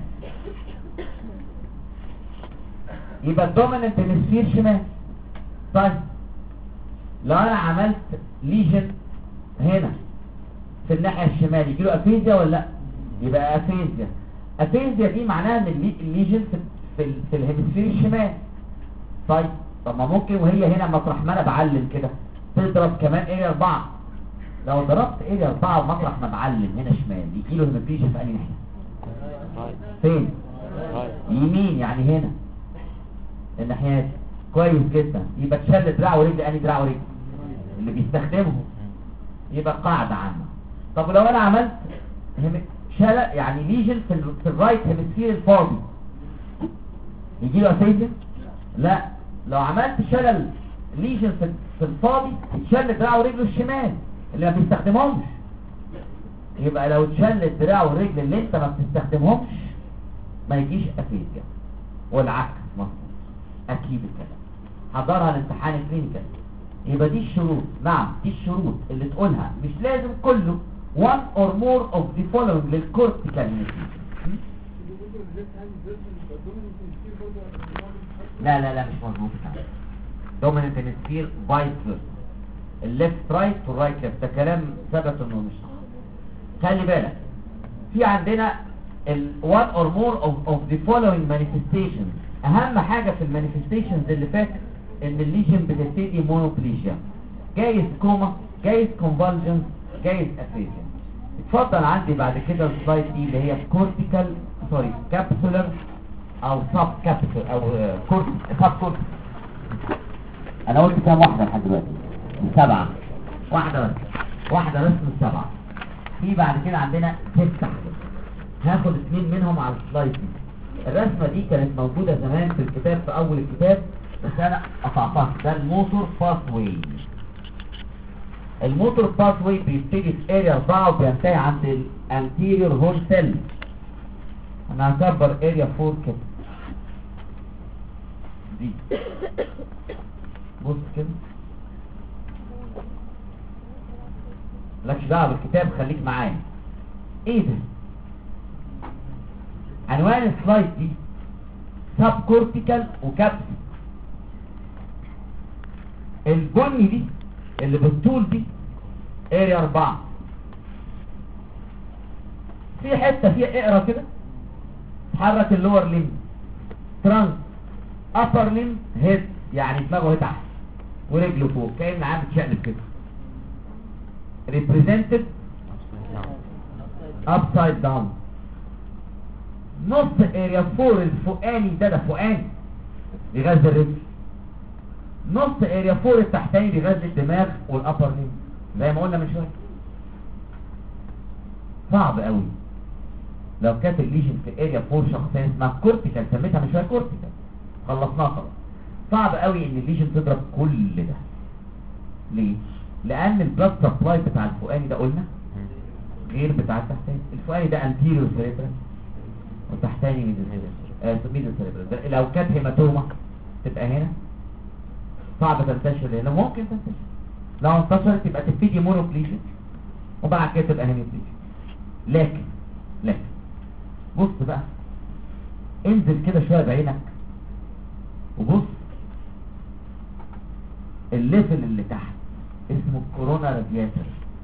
يبقى الدومينانت هيمسفير شمال. طيب لو انا عملت ليجن هنا في الناحيه الشمال يجيله افيزيا ولا لا؟ يبقى افيزيا. افيزيا دي معناها ان الليجن في في, في الهيمسفير الشمال. طيب طب ما ممكن وهي هنا مطرح ما انا بعلم كده تضرب كمان اريا أربعة. لو ضربت اريا أربعة ومطرح ما بعلم هنا شمال يجيله هيمسفير في انهي ناحيه؟ فين؟ يمين، يعني هنا الناحيه دي. كويس جدا. يبقى تشل دراع ورجل، انهي دراع ورجل اللي بيستخدمه، يبقى قاعده عامه. طب لو انا عملت شلل يعني ليجن في, ال... في الرايت هيمسفير الفاضي يجي له افيزيا؟ لا. لو عملت شلل ليجن في في الفاضي اتشل دراعه ورجله الشمال اللي ما بيستخدمهمش، يبقى لو اتشل دراعه ورجل اللي انت ما بتستخدمهمش ما يجيش افيزيا، والعكس مظبوط اكيد الكلام. حضرها الامتحان الكلينيكال. يبقى دي الشروط، نعم دي الشروط اللي تقولها، مش لازم كله one or more of the following للكورتيكال هيماتيميا. لا لا لا مش مظبوط. دوميننت هيمسفير فايس فيرسا، الليفت رايت والرايت ليفت، ده كلام ثبت انه مش صح. خلي بالك في عندنا ال one or more of, of the following manifestations. اهم حاجة في المانيفستيشنز اللي فاتت ان الليجن بتبتدي مونوبليجيا، جايز كوما، جايز كونفالجنس، جايز افيزيا. اتفضل عندي بعد كده السلايد دي اللي هي كورتيكال سوري كابسولر او سب كابسول او كورت سب كورت. انا قلت كام واحده لحد دلوقتي؟ سبعه. واحده بس، واحده بس من السبعه. في بعد كده عندنا ست حاجات، هاخد اثنين منهم على السلايد دي. الرسمه دي كانت موجوده زمان في الكتاب في اول الكتاب بس انا قطعتها. ده الموتور باث واي. الموتور باث واي بيبتدي في اريا أربعة وبينتهي عند الانتيريور هورن سيل. انا هكبر اريا أربعة كده دي، بص كده مالكش دعوه بالكتاب، خليك معايا. ايه ده؟ عنوان السلايد دي سب كورتيكال وكابس. البني دي اللي بالطول دي اريا أربعة. في حته فيها اقرا كده، تحرك اللور ليم ترانس ابر ليم هيد، يعني دماغه تحت ورجله فوق كأن عامل شقلب كده. represented upside down. نص اريا فور الفوقاني ده ده فوقاني بيغذي الرجل، نص اريا فور التحتاني بيغذي الدماغ والابر ليم زي ما قلنا من شويه. صعب قوي لو كانت الليجن في اريا فور شخصيه اسمها كورتيكال، سميتها من شويه كورتيكال خلصناها خلاص. صعب قوي ان الليجن تضرب كل ده. ليه؟ لان البلاد سبلاي بتاع الفوقاني ده قلنا غير بتاع التحتاني. الفوقاني ده انتيريور سيريبرال والتحتاني ميدل ميدل سيريبرال. لو كانت هيماتوما تبقى هنا صعب تنتشر هنا، ممكن تنتشر. لو انتشرت تبقى تبتدي مونوبليجيا وبعد كده تبقى هيموبليجيا. لكن لكن بص بقى، انزل كده شويه بعينك وبص الليفل اللي تحت اسمه الكورونا رادياتر.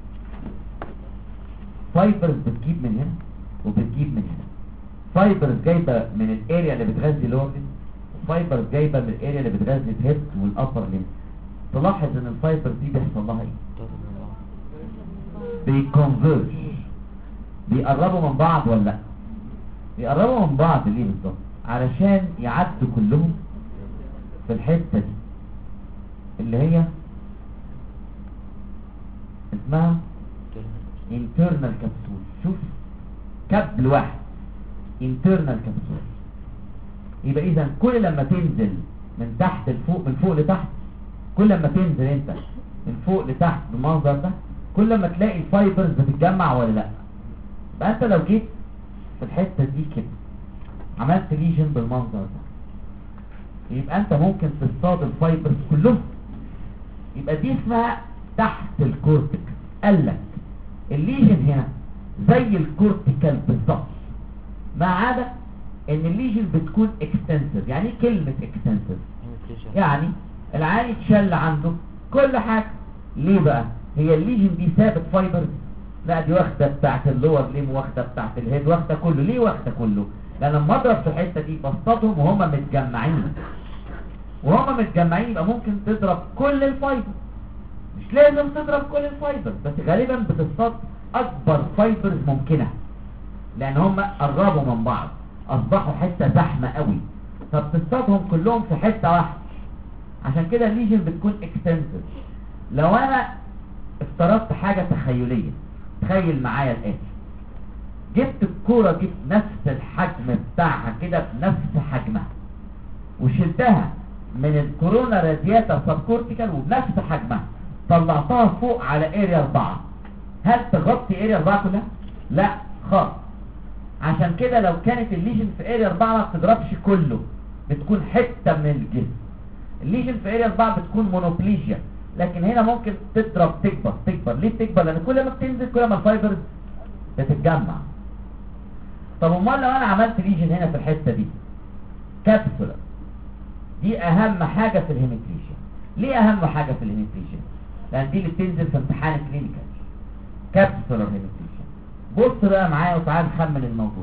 فايبرز بتجيب من هنا وبتجيب من هنا. فايبرز جايبه من الاريا اللي بتغذي اللورلين، وفايبرز جايبه من الاريا اللي بتغذي الهيد والابر لين. تلاحظ ان الفايبرز دي بيحصل لها ايه؟ بيكونفيرج، بيقربوا من بعض ولا لا؟ بيقربوا من بعض. ليه بالظبط؟ علشان يعدوا كلهم في الحته دي اللي هي اسمها internal capsule. شوف كابل واحد internal capsule. يبقى اذا كل لما تنزل من تحت لفوق، من فوق لتحت، كل لما تنزل انت من فوق لتحت بالمنظر ده، كل لما تلاقي الفايبرز بتتجمع ولا لا. يبقى انت لو جيت في الحته دي كده عملت ليجن بالمنظر ده، يبقى انت ممكن تصطاد الفايبرز كلهم. يبقى دي اسمها تحت الكورتيك. قال لك الليجن هنا زي الكورتيكال بالظبط، ما عدا ان الليجن بتكون اكستنسيف. يعني ايه كلمه اكستنسيف؟ يعني العيان يتشل عنده كل حاجه. ليه بقى؟ هي الليجن دي ثابت فايبرز؟ لا، دي واخده بتاعت اللور ليم، واخده بتاعت الهيد، واخده كله. ليه واخده كله؟ لان لما اضرب في الحته دي بسطهم وهم متجمعين، وهم متجمعين يبقى ممكن تضرب كل الفايبر. مش لازم تضرب كل الفايبر، بس غالبا بتصطاد اكبر فايبرز ممكنه، لان هم قربوا من بعض اصبحوا حته زحمه قوي، فبتصطادهم كلهم في حته واحده. عشان كده الليجن بتكون اكستنسيف. لو انا افترضت حاجه تخيليه، تخيل معايا الاتي: جبت الكوره دي بنفس الحجم بتاعها كده، بنفس حجمها، وشلتها من الكورونا رادياتا سب كورتيكال وبنفس حجمها طلعتها فوق على اريا أربعة، هل تغطي اريا أربعة كلها؟ لا خالص. عشان كده لو كانت الليجن في اريا أربعة ما بتضربش كله، بتكون حتة من الجسم. الليجن في اريا أربعة بتكون مونوبليجيا، لكن هنا ممكن تضرب تكبر تكبر. ليه تكبر؟ لان كل ما بتنزل كل ما الفايبرز بتتجمع. طب امال لو انا عملت ليجن هنا في الحتة دي كابسولر، دي اهم حاجة في الهيماتريشن. ليه اهم حاجة في الهيماتريشن؟ لان دي اللي بتنزل في امتحان كلينيكال كابسولر هيماتريشن. بص بقى معايا وتعال نخمن الموضوع.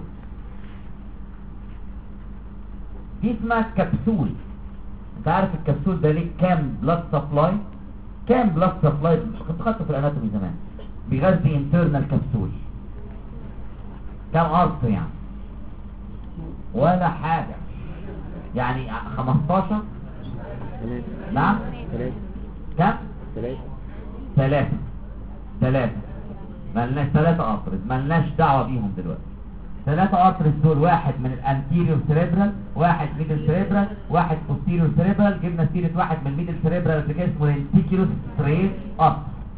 دي اسمها كبسول. انت عارف الكبسول ده ليه كام بلاد سبلاي؟ كام بلاد سبلاي؟ كنت خدته في الاناتومي زمان. بيغذي انترنال كبسول كام ارض يعني؟ ولا حاجة يعني خمستاشر. نعم كم؟ ثلاثة ثلاثة ملناش ثلاثة أطرز، ملناش دعوة بيهم دلوقتي. ثلاثة أطرز دول، واحد من الانتيريور سيريبرال، واحد ميدل سيريبرال، واحد بوستيريور سيريبرال. جبنا سيرة واحد من الميدل سيريبرال اللي كان اسمه الانتيكيولوس ستريت أب.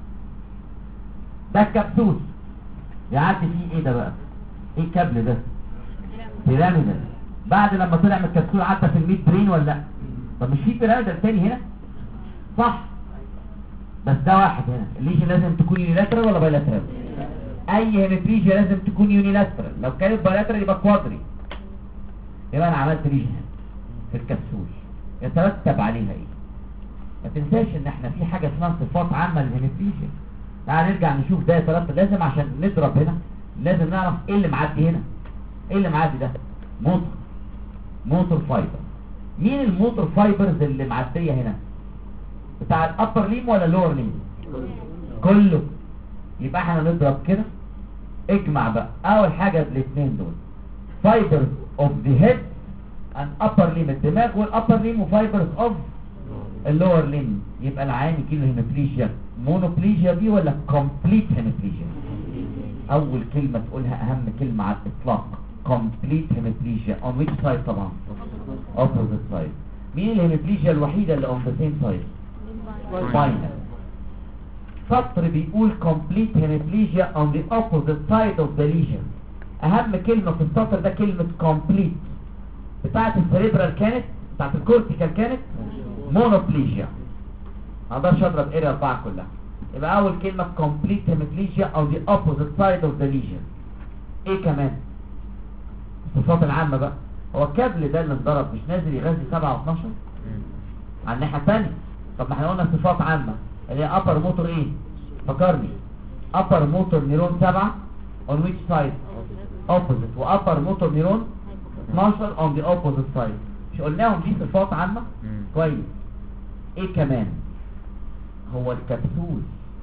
ده الكبسول يعدي فيه ايه ده بقى؟ ايه الكابل ده؟ بيراميدال. بعد لما طلع من الكبسول عدى في الميد برين ولا لا؟ طب مش في بيراميدال تاني هنا؟ صح، بس ده واحد هنا. الليجن لازم تكون يونيلاترال ولا بايلاترال؟ اي هيماتريجيا لازم تكون يونيلاترال، لو كانت بايلاترال يبقى كوادري. يبقى انا عملت ليجن في الكبسول، يترتب عليها ايه؟ ما تنساش ان احنا في حاجه اسمها صفات عامه للهيماتريجيا. تعال نرجع نشوف ده يترتب. لازم عشان نضرب هنا لازم نعرف ايه اللي معدي هنا. ايه اللي معدي ده؟ موتور موتور فايبر. مين الموتور فايبرز اللي معديه هنا؟ بتاع الابر ليم ولا اللور ليم؟ كله. يبقى احنا نضرب كده. اجمع بقى اول حاجه الاثنين دول فايبرز اوف ذا هيد ان ابر ليم الدماغ، والابر ليم وفايبرز اوف اللور ليم. يبقى العين يجيله هيماتريجيا مونوبليجيا دي ولا كومبليت هيماتريجيا؟ اول كلمه تقولها اهم كلمه على الاطلاق، كومبليت هيماتريجيا. اون ويتش سايد؟ طبعا اوبوزيت سايد. مين الهيماتريجيا الوحيده اللي اون ذا سيم سايد؟ فاينل. سطر بيقول complete hemiplegia on the opposite side of the lesion. اهم كلمة في السطر ده كلمة complete. بتاعت السريبرال كانت، بتاعت الكورتيكال كانت monoplegia. ما اقدرش اضرب اريا أربعة كلها. يبقى اول كلمة complete hemiplegia on the opposite side of the lesion. ايه كمان؟ الصفات العامة بقى. هو الكابل ده اللي انضرب مش نازل يغذي سبعة واتناشر على الناحية الثانية؟ طب ما احنا قلنا صفات عامة اللي هي upper motor ايه؟ فكرني. upper motor neuron سبعة on which side؟ opposite. و upper motor neuron اتناشر on the opposite side. مش قلناهم دي صفات عامة؟ كويس. ايه كمان؟ هو الكبسول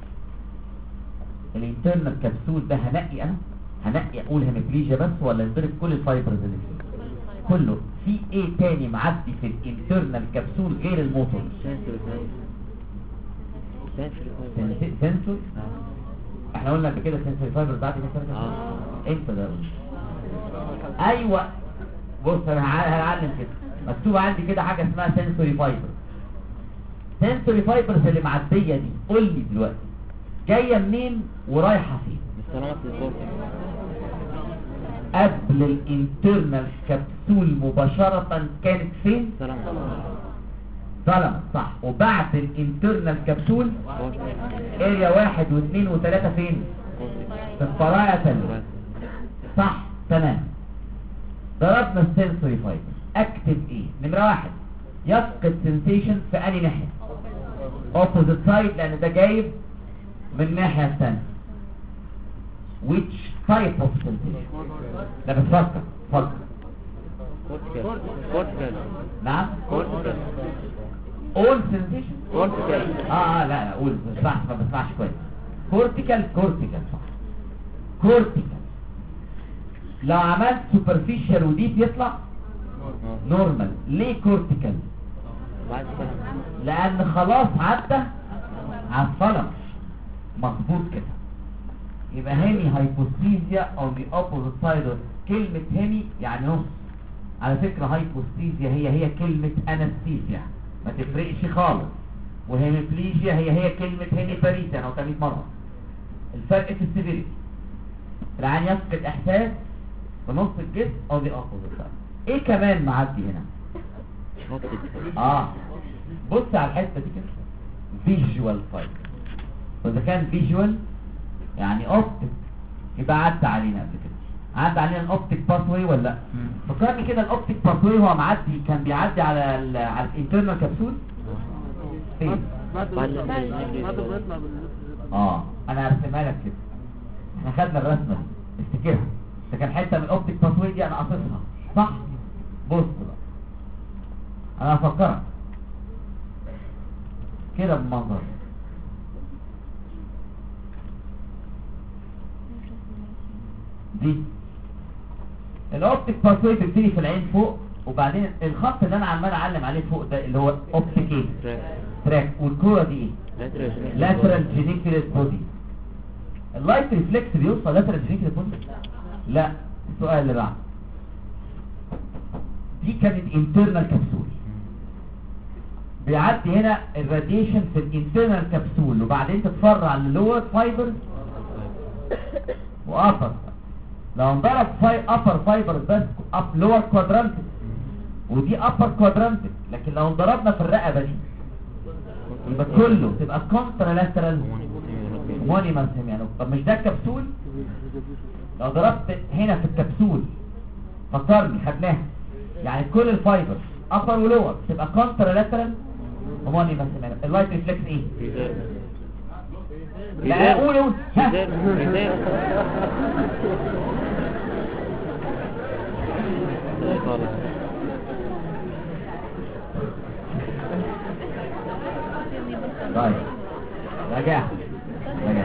الانترنال كبسول ده هنقي انا؟ هنقي اقول هيماتريجيا بس ولا يضرب كل الفايبرز اللي فيه؟ كله. في ايه تاني معدي في الانترنال كبسول غير الموتور؟ سنسوري. احنا قلنا قبل كده سنسوري فايبر بعد كده. اه انت ده ايوه. بص انا هعلم كده، مكتوب عندي كده حاجه اسمها سنسوري فايبر. سنسوري فايبرز اللي معديه دي قول لي دلوقتي جايه منين ورايحه فين؟ قبل الانترنال كبسول مباشره كانت فين؟ ظلم صح. وبعد الانترنال كبسول اريا واحد واثنين وثلاثة فين؟ في الفرايا تانية صح. تمام. ضربنا السنسوري فايبر. اكتب ايه؟ نمرة واحد يفقد سنسيشن في اني ناحية؟ اوبوزيت سايد، لان ده جايب من الناحية الثانية. which type of sensation؟ ده بتفكر فكر. نعم all sensation cortical. اه اه لا لا قول صح، ما بسمعش كويس. cortical cortical صح. cortical لو عملت superficial وديب يطلع normal. ليه cortical؟ لان خلاص عدى على الصلم. مظبوط كده. يبقى هيمي هايبوستيزيا on the opposite side of. كلمة هيمي يعني نص. على فكرة هايبوستيزيا هي هي كلمة انستيزيا. ما تفرقش خالص. وهيميبليجيا هي هي كلمة هيميباريس انا قلتها مية مرة. الفرق في السيفيريتي، العين يفقد احساس بنص الجسم او دي اوبوزيت. ايه كمان معدي هنا؟ اه بص على الحته دي كده، فيجوال فايبر. واذا كان فيجوال يعني اوبتيك يبقى عدى علينا قبل كده، عدى علينا الاوبتيك باثوي ولا لا؟ فكرني كده الاوبتيك باثوي هو معدي كان بيعدي على ال على الانترنال كبسول فين؟ اه انا هرسمها لك كده، احنا خدنا الرسمه دي افتكرها، ده كان حته من الاوبتيك باثوي دي انا قاصصها صح؟ بص بقى انا هفكرك كده بمنظر دي الاوبتيك باثوي بتبتدي في العين فوق، وبعدين الخط اللي انا عمال اعلم عليه فوق ده اللي هو اوبتيك ايه؟ تراك. والكوره دي ايه؟ لاترال جينيكولار بودي. اللايت ريفلكس بيوصل لاترال جينيكولار بودي؟ لا. السؤال اللي بعده دي كانت انترنال كبسول، بيعدي هنا الراديشن في الانترنال كبسول وبعدين تتفرع للور فايبر وابر. لو انضرب فاي ابر فايبر بس اب لور كوادرانتك ودي ابر كوادرانتك، لكن لو انضربنا في الرقبه دي يبقى كله تبقى كونترا لاترال مونيمال سيميانو. طب مش ده الكبسول؟ لو ضربت هنا في الكبسول فكرني خدناها، يعني كل الفايبر ابر ولور تبقى كونترا لاترال مونيمال سيميانو. اللايت ريفلكس ايه؟ لا قول قول طيب رجع رجع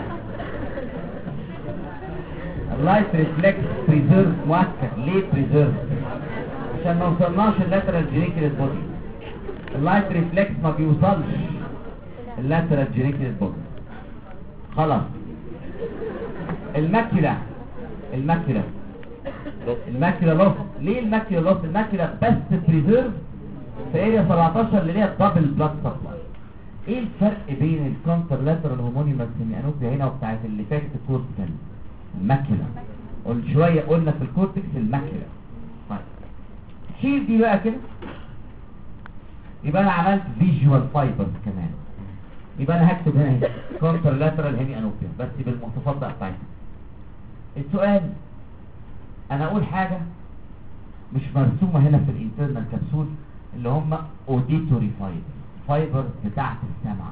اللايت ريفلكس بريزيرف مؤكد. ليه بريزيرف؟ عشان ما وصلناش اللاترال جينيكولار بودي. اللايت ريفلكس ما بيوصلش اللاترال جينيكولار بودي خلاص. الماكيولا الماكيولا الماكيولا لوس. ليه الماكيولا لوس؟ الماكيولا بس بريزيرف في اريا سبعتاشر اللي هي الدبل بلاد سبلاي. ايه الفرق بين الكونتر لاترال هومونيمال سيميانوبيا هنا وبتاعت اللي فاتت الكورتيكال؟ الماكيولا. قلنا شويه قلنا في الكورتكس الماكيولا. طيب شيل دي بقى كده، يبقى انا عملت فيجوال فايبرز كمان. يبقى انا هكتب هنا كونتر لاترال هيميانوبيا بس بالمواصفات بقى بتاعتها. السؤال انا اقول حاجه مش مرسومه هنا في الانترنال كبسول اللي هم اوديتوري فايبر، فايبر بتاعت السمع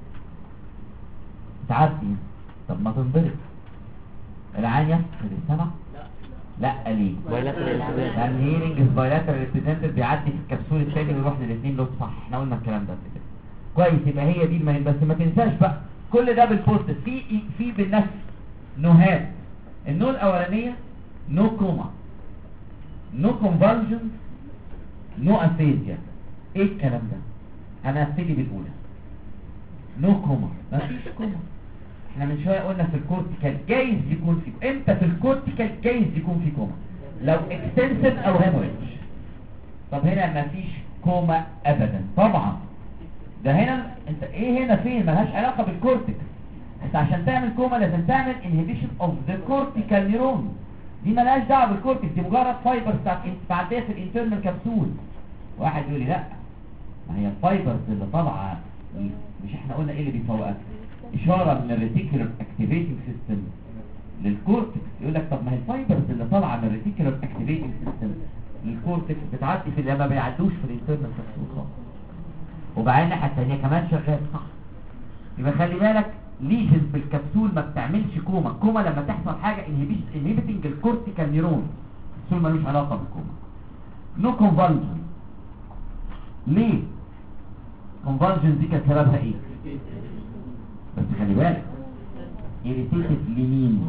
تعدي. طب ما تنضرب العين يفقد السمع؟ لا ليه؟ لان هيرنج بايلاترال ريبريزنتد بيعدي في الكبسول الثاني ويروح للاثنين لوب صح. احنا قلنا الكلام ده كده كويس. يبقى هي دي المهم. بس ما تنساش بقى كل ده بالبوست في في بالنفس نوهات. النوع الاولانيه نو كوما، نو كونفالجن، نو افيزيا. ايه الكلام ده؟ انا هبتدي بالاولى نو كوما. مفيش كوما. احنا من شويه قلنا في الكورتيكال جايز يكون في، امتى في الكورتيكال جايز يكون في كوما؟ لو اكستنسيف او هيموريدج. طب هنا مفيش كوما ابدا طبعا. ده هنا انت ايه هنا فين؟ ملهاش علاقه بالكورتيكال. انت عشان تعمل كوما لازم تعمل انهبيشن اوف ذا كورتيكال نيرون. دي ملهاش دعوه بالكورتيكس، دي مجرد فايبرز بتاعت معديه في الانترنال كبسول. واحد يقول لي لا ما هي الفايبرز اللي طالعه مش احنا قلنا ايه اللي بيفوقك؟ اشاره من الريتيكولار اكتيفيتنج سيستم للكورتكس. يقول لك طب ما هي الفايبرز اللي طالعه من الريتيكولار اكتيفيتنج سيستم للكورتكس بتعدي في اللي ما بيعدوش في الانترنال كبسول خالص. وبعدين الناحيه الثانيه كمان شغال صح. يبقى خلي بالك ليجن في الكبسول ما بتعملش كوما. كوما لما تحصل حاجه انهبيتنج الكورتيكال نيرون. الكبسول ملوش علاقه بالكوما. نو كونفالجن. ليه؟ كونفالجن دي كانت سببها ايه؟ بس خلي بالك irritated لمين؟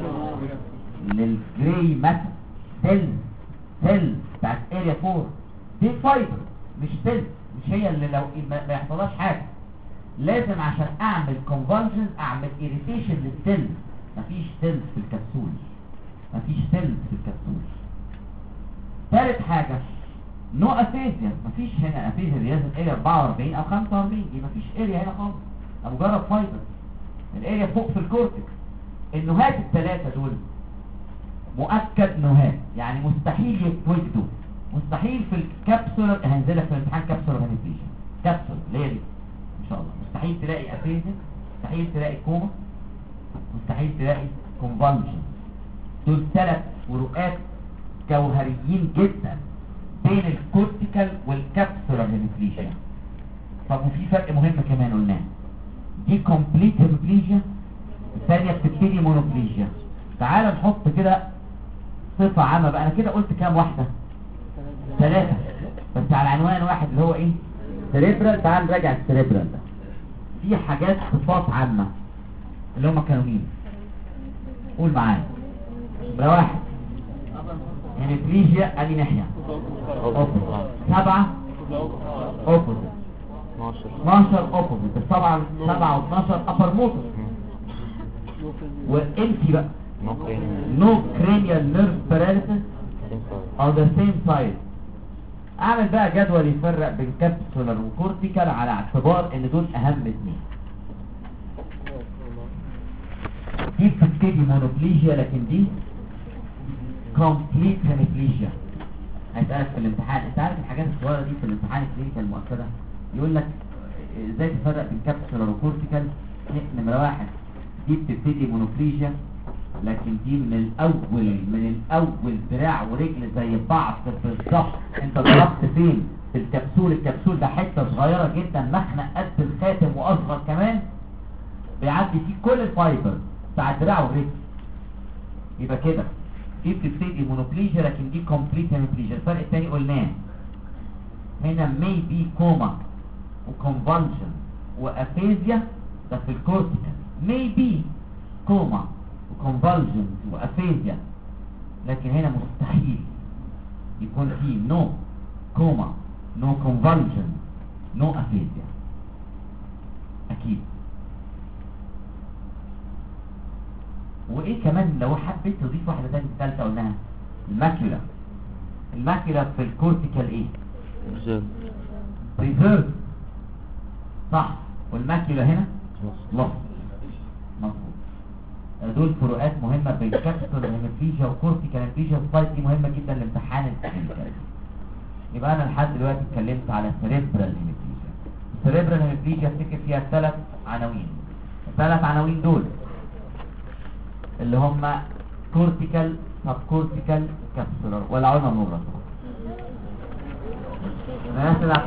للجراي ماتر سيل سيل بتاعت اريا فور. دي فايبر مش سيل، مش هي اللي لو ما يحصلهاش حاجه. لازم عشان اعمل كونفالجن اعمل irritation للسيل. مفيش سيلز في الكبسول، مفيش سيلز في الكبسول. ثالث حاجه نو افيزيا، مفيش هنا افيزيا دي لازم اريا أربعة وأربعين او خمسة وأربعين، دي مفيش اريا هنا خالص، ده مجرد فايبر. الاريا فوق في الكورتكس. النهات الثلاثه دول مؤكد نهات، يعني مستحيل يتوجدوا، مستحيل في الكبسولر. هنزلك في الامتحان كبسولر هنفليشن، كبسولر ليه دي ان شاء الله. مستحيل تلاقي افيزيا، مستحيل تلاقي كوما، مستحيل تلاقي كونفالجن. دول ثلاث فروقات جوهريين جدا بين الكورتيكال والكابسولار هيميبليجيا. طب وفي فرق مهم كمان قلناه، دي كومبليت هيميبليجيا، الثانيه بتبتدي مونوبليجيا. تعال نحط كده صفه عامه بقى، انا كده قلت كام واحده؟ ثلاثه بس على عنوان واحد اللي هو ايه؟ سيريبرال. تعال نراجع السيريبرال ده، في حاجات صفات عامه اللي هم كانوا مين؟ قول معايا. نمرة واحد هيميبليجيا ادي ناحيه اوبوزيت، سبعة اوبوزيت، اتناشر اوبوزيت، بس طبعا سبعة واتناشر ابر موتور. والانتي بقى نو كرينيال نيرف باراليسيس او ذا سيم سايد. اعمل بقى جدول يفرق بين كابسولار وكورتيكال على اعتبار ان دول اهم اثنين. دي بتبتدي مونوبليجيا لكن دي كومبليت هيميبليجيا. هيسألك في الامتحان، انت عارف الحاجات الصغيرة دي في الامتحان الكلينيكال المؤكدة، يقول لك ازاي تفرق بين كابسولار وكورتيكال. نمرة واحد دي بتبتدي مونوبليجيا لكن دي من الاول من الاول دراع ورجل زي بعض بالظبط. انت ضربت فين؟ في الكبسول. الكبسول ده حته صغيره جدا، مخنق قد الخاتم واصغر كمان، بيعدي فيه كل الفايبر بتاع الدراع والرجل. يبقى كده دي بتبتدي مونوبليجيا لكن دي كومبليت هيميبليجيا. الفرق الثاني قلناه، هنا ميبي كوما وكونفالجن وافيزيا، ده في الكورتيكال. ميبي كوما وكونفالجن وافيزيا، لكن هنا مستحيل يكون فيه نو كوما نو كونفالجن نو افيزيا، اكيد. وايه كمان لو حبيت تضيف واحده ثانيه ثالثه قلناها، الماكيولا. الماكيولا في الكورتيكال ايه؟ بريزيرف، صح. والماكيولا هنا لوس، مظبوط. دول فروقات مهمه بين كابسولار هيميبليجيا وكورتيكال هيميبليجيا. السلايد دي مهمه جدا لامتحان الكلينيكال. يبقى انا لحد دلوقتي اتكلمت على سيريبرال هيميبليجيا. السيريبرال هيميبليجيا افتكر فيها ثلاث عناوين. الثلاث عناوين دول اللي هم كورتيكال، سب كورتيكال، كابسولار. ولا عنا النور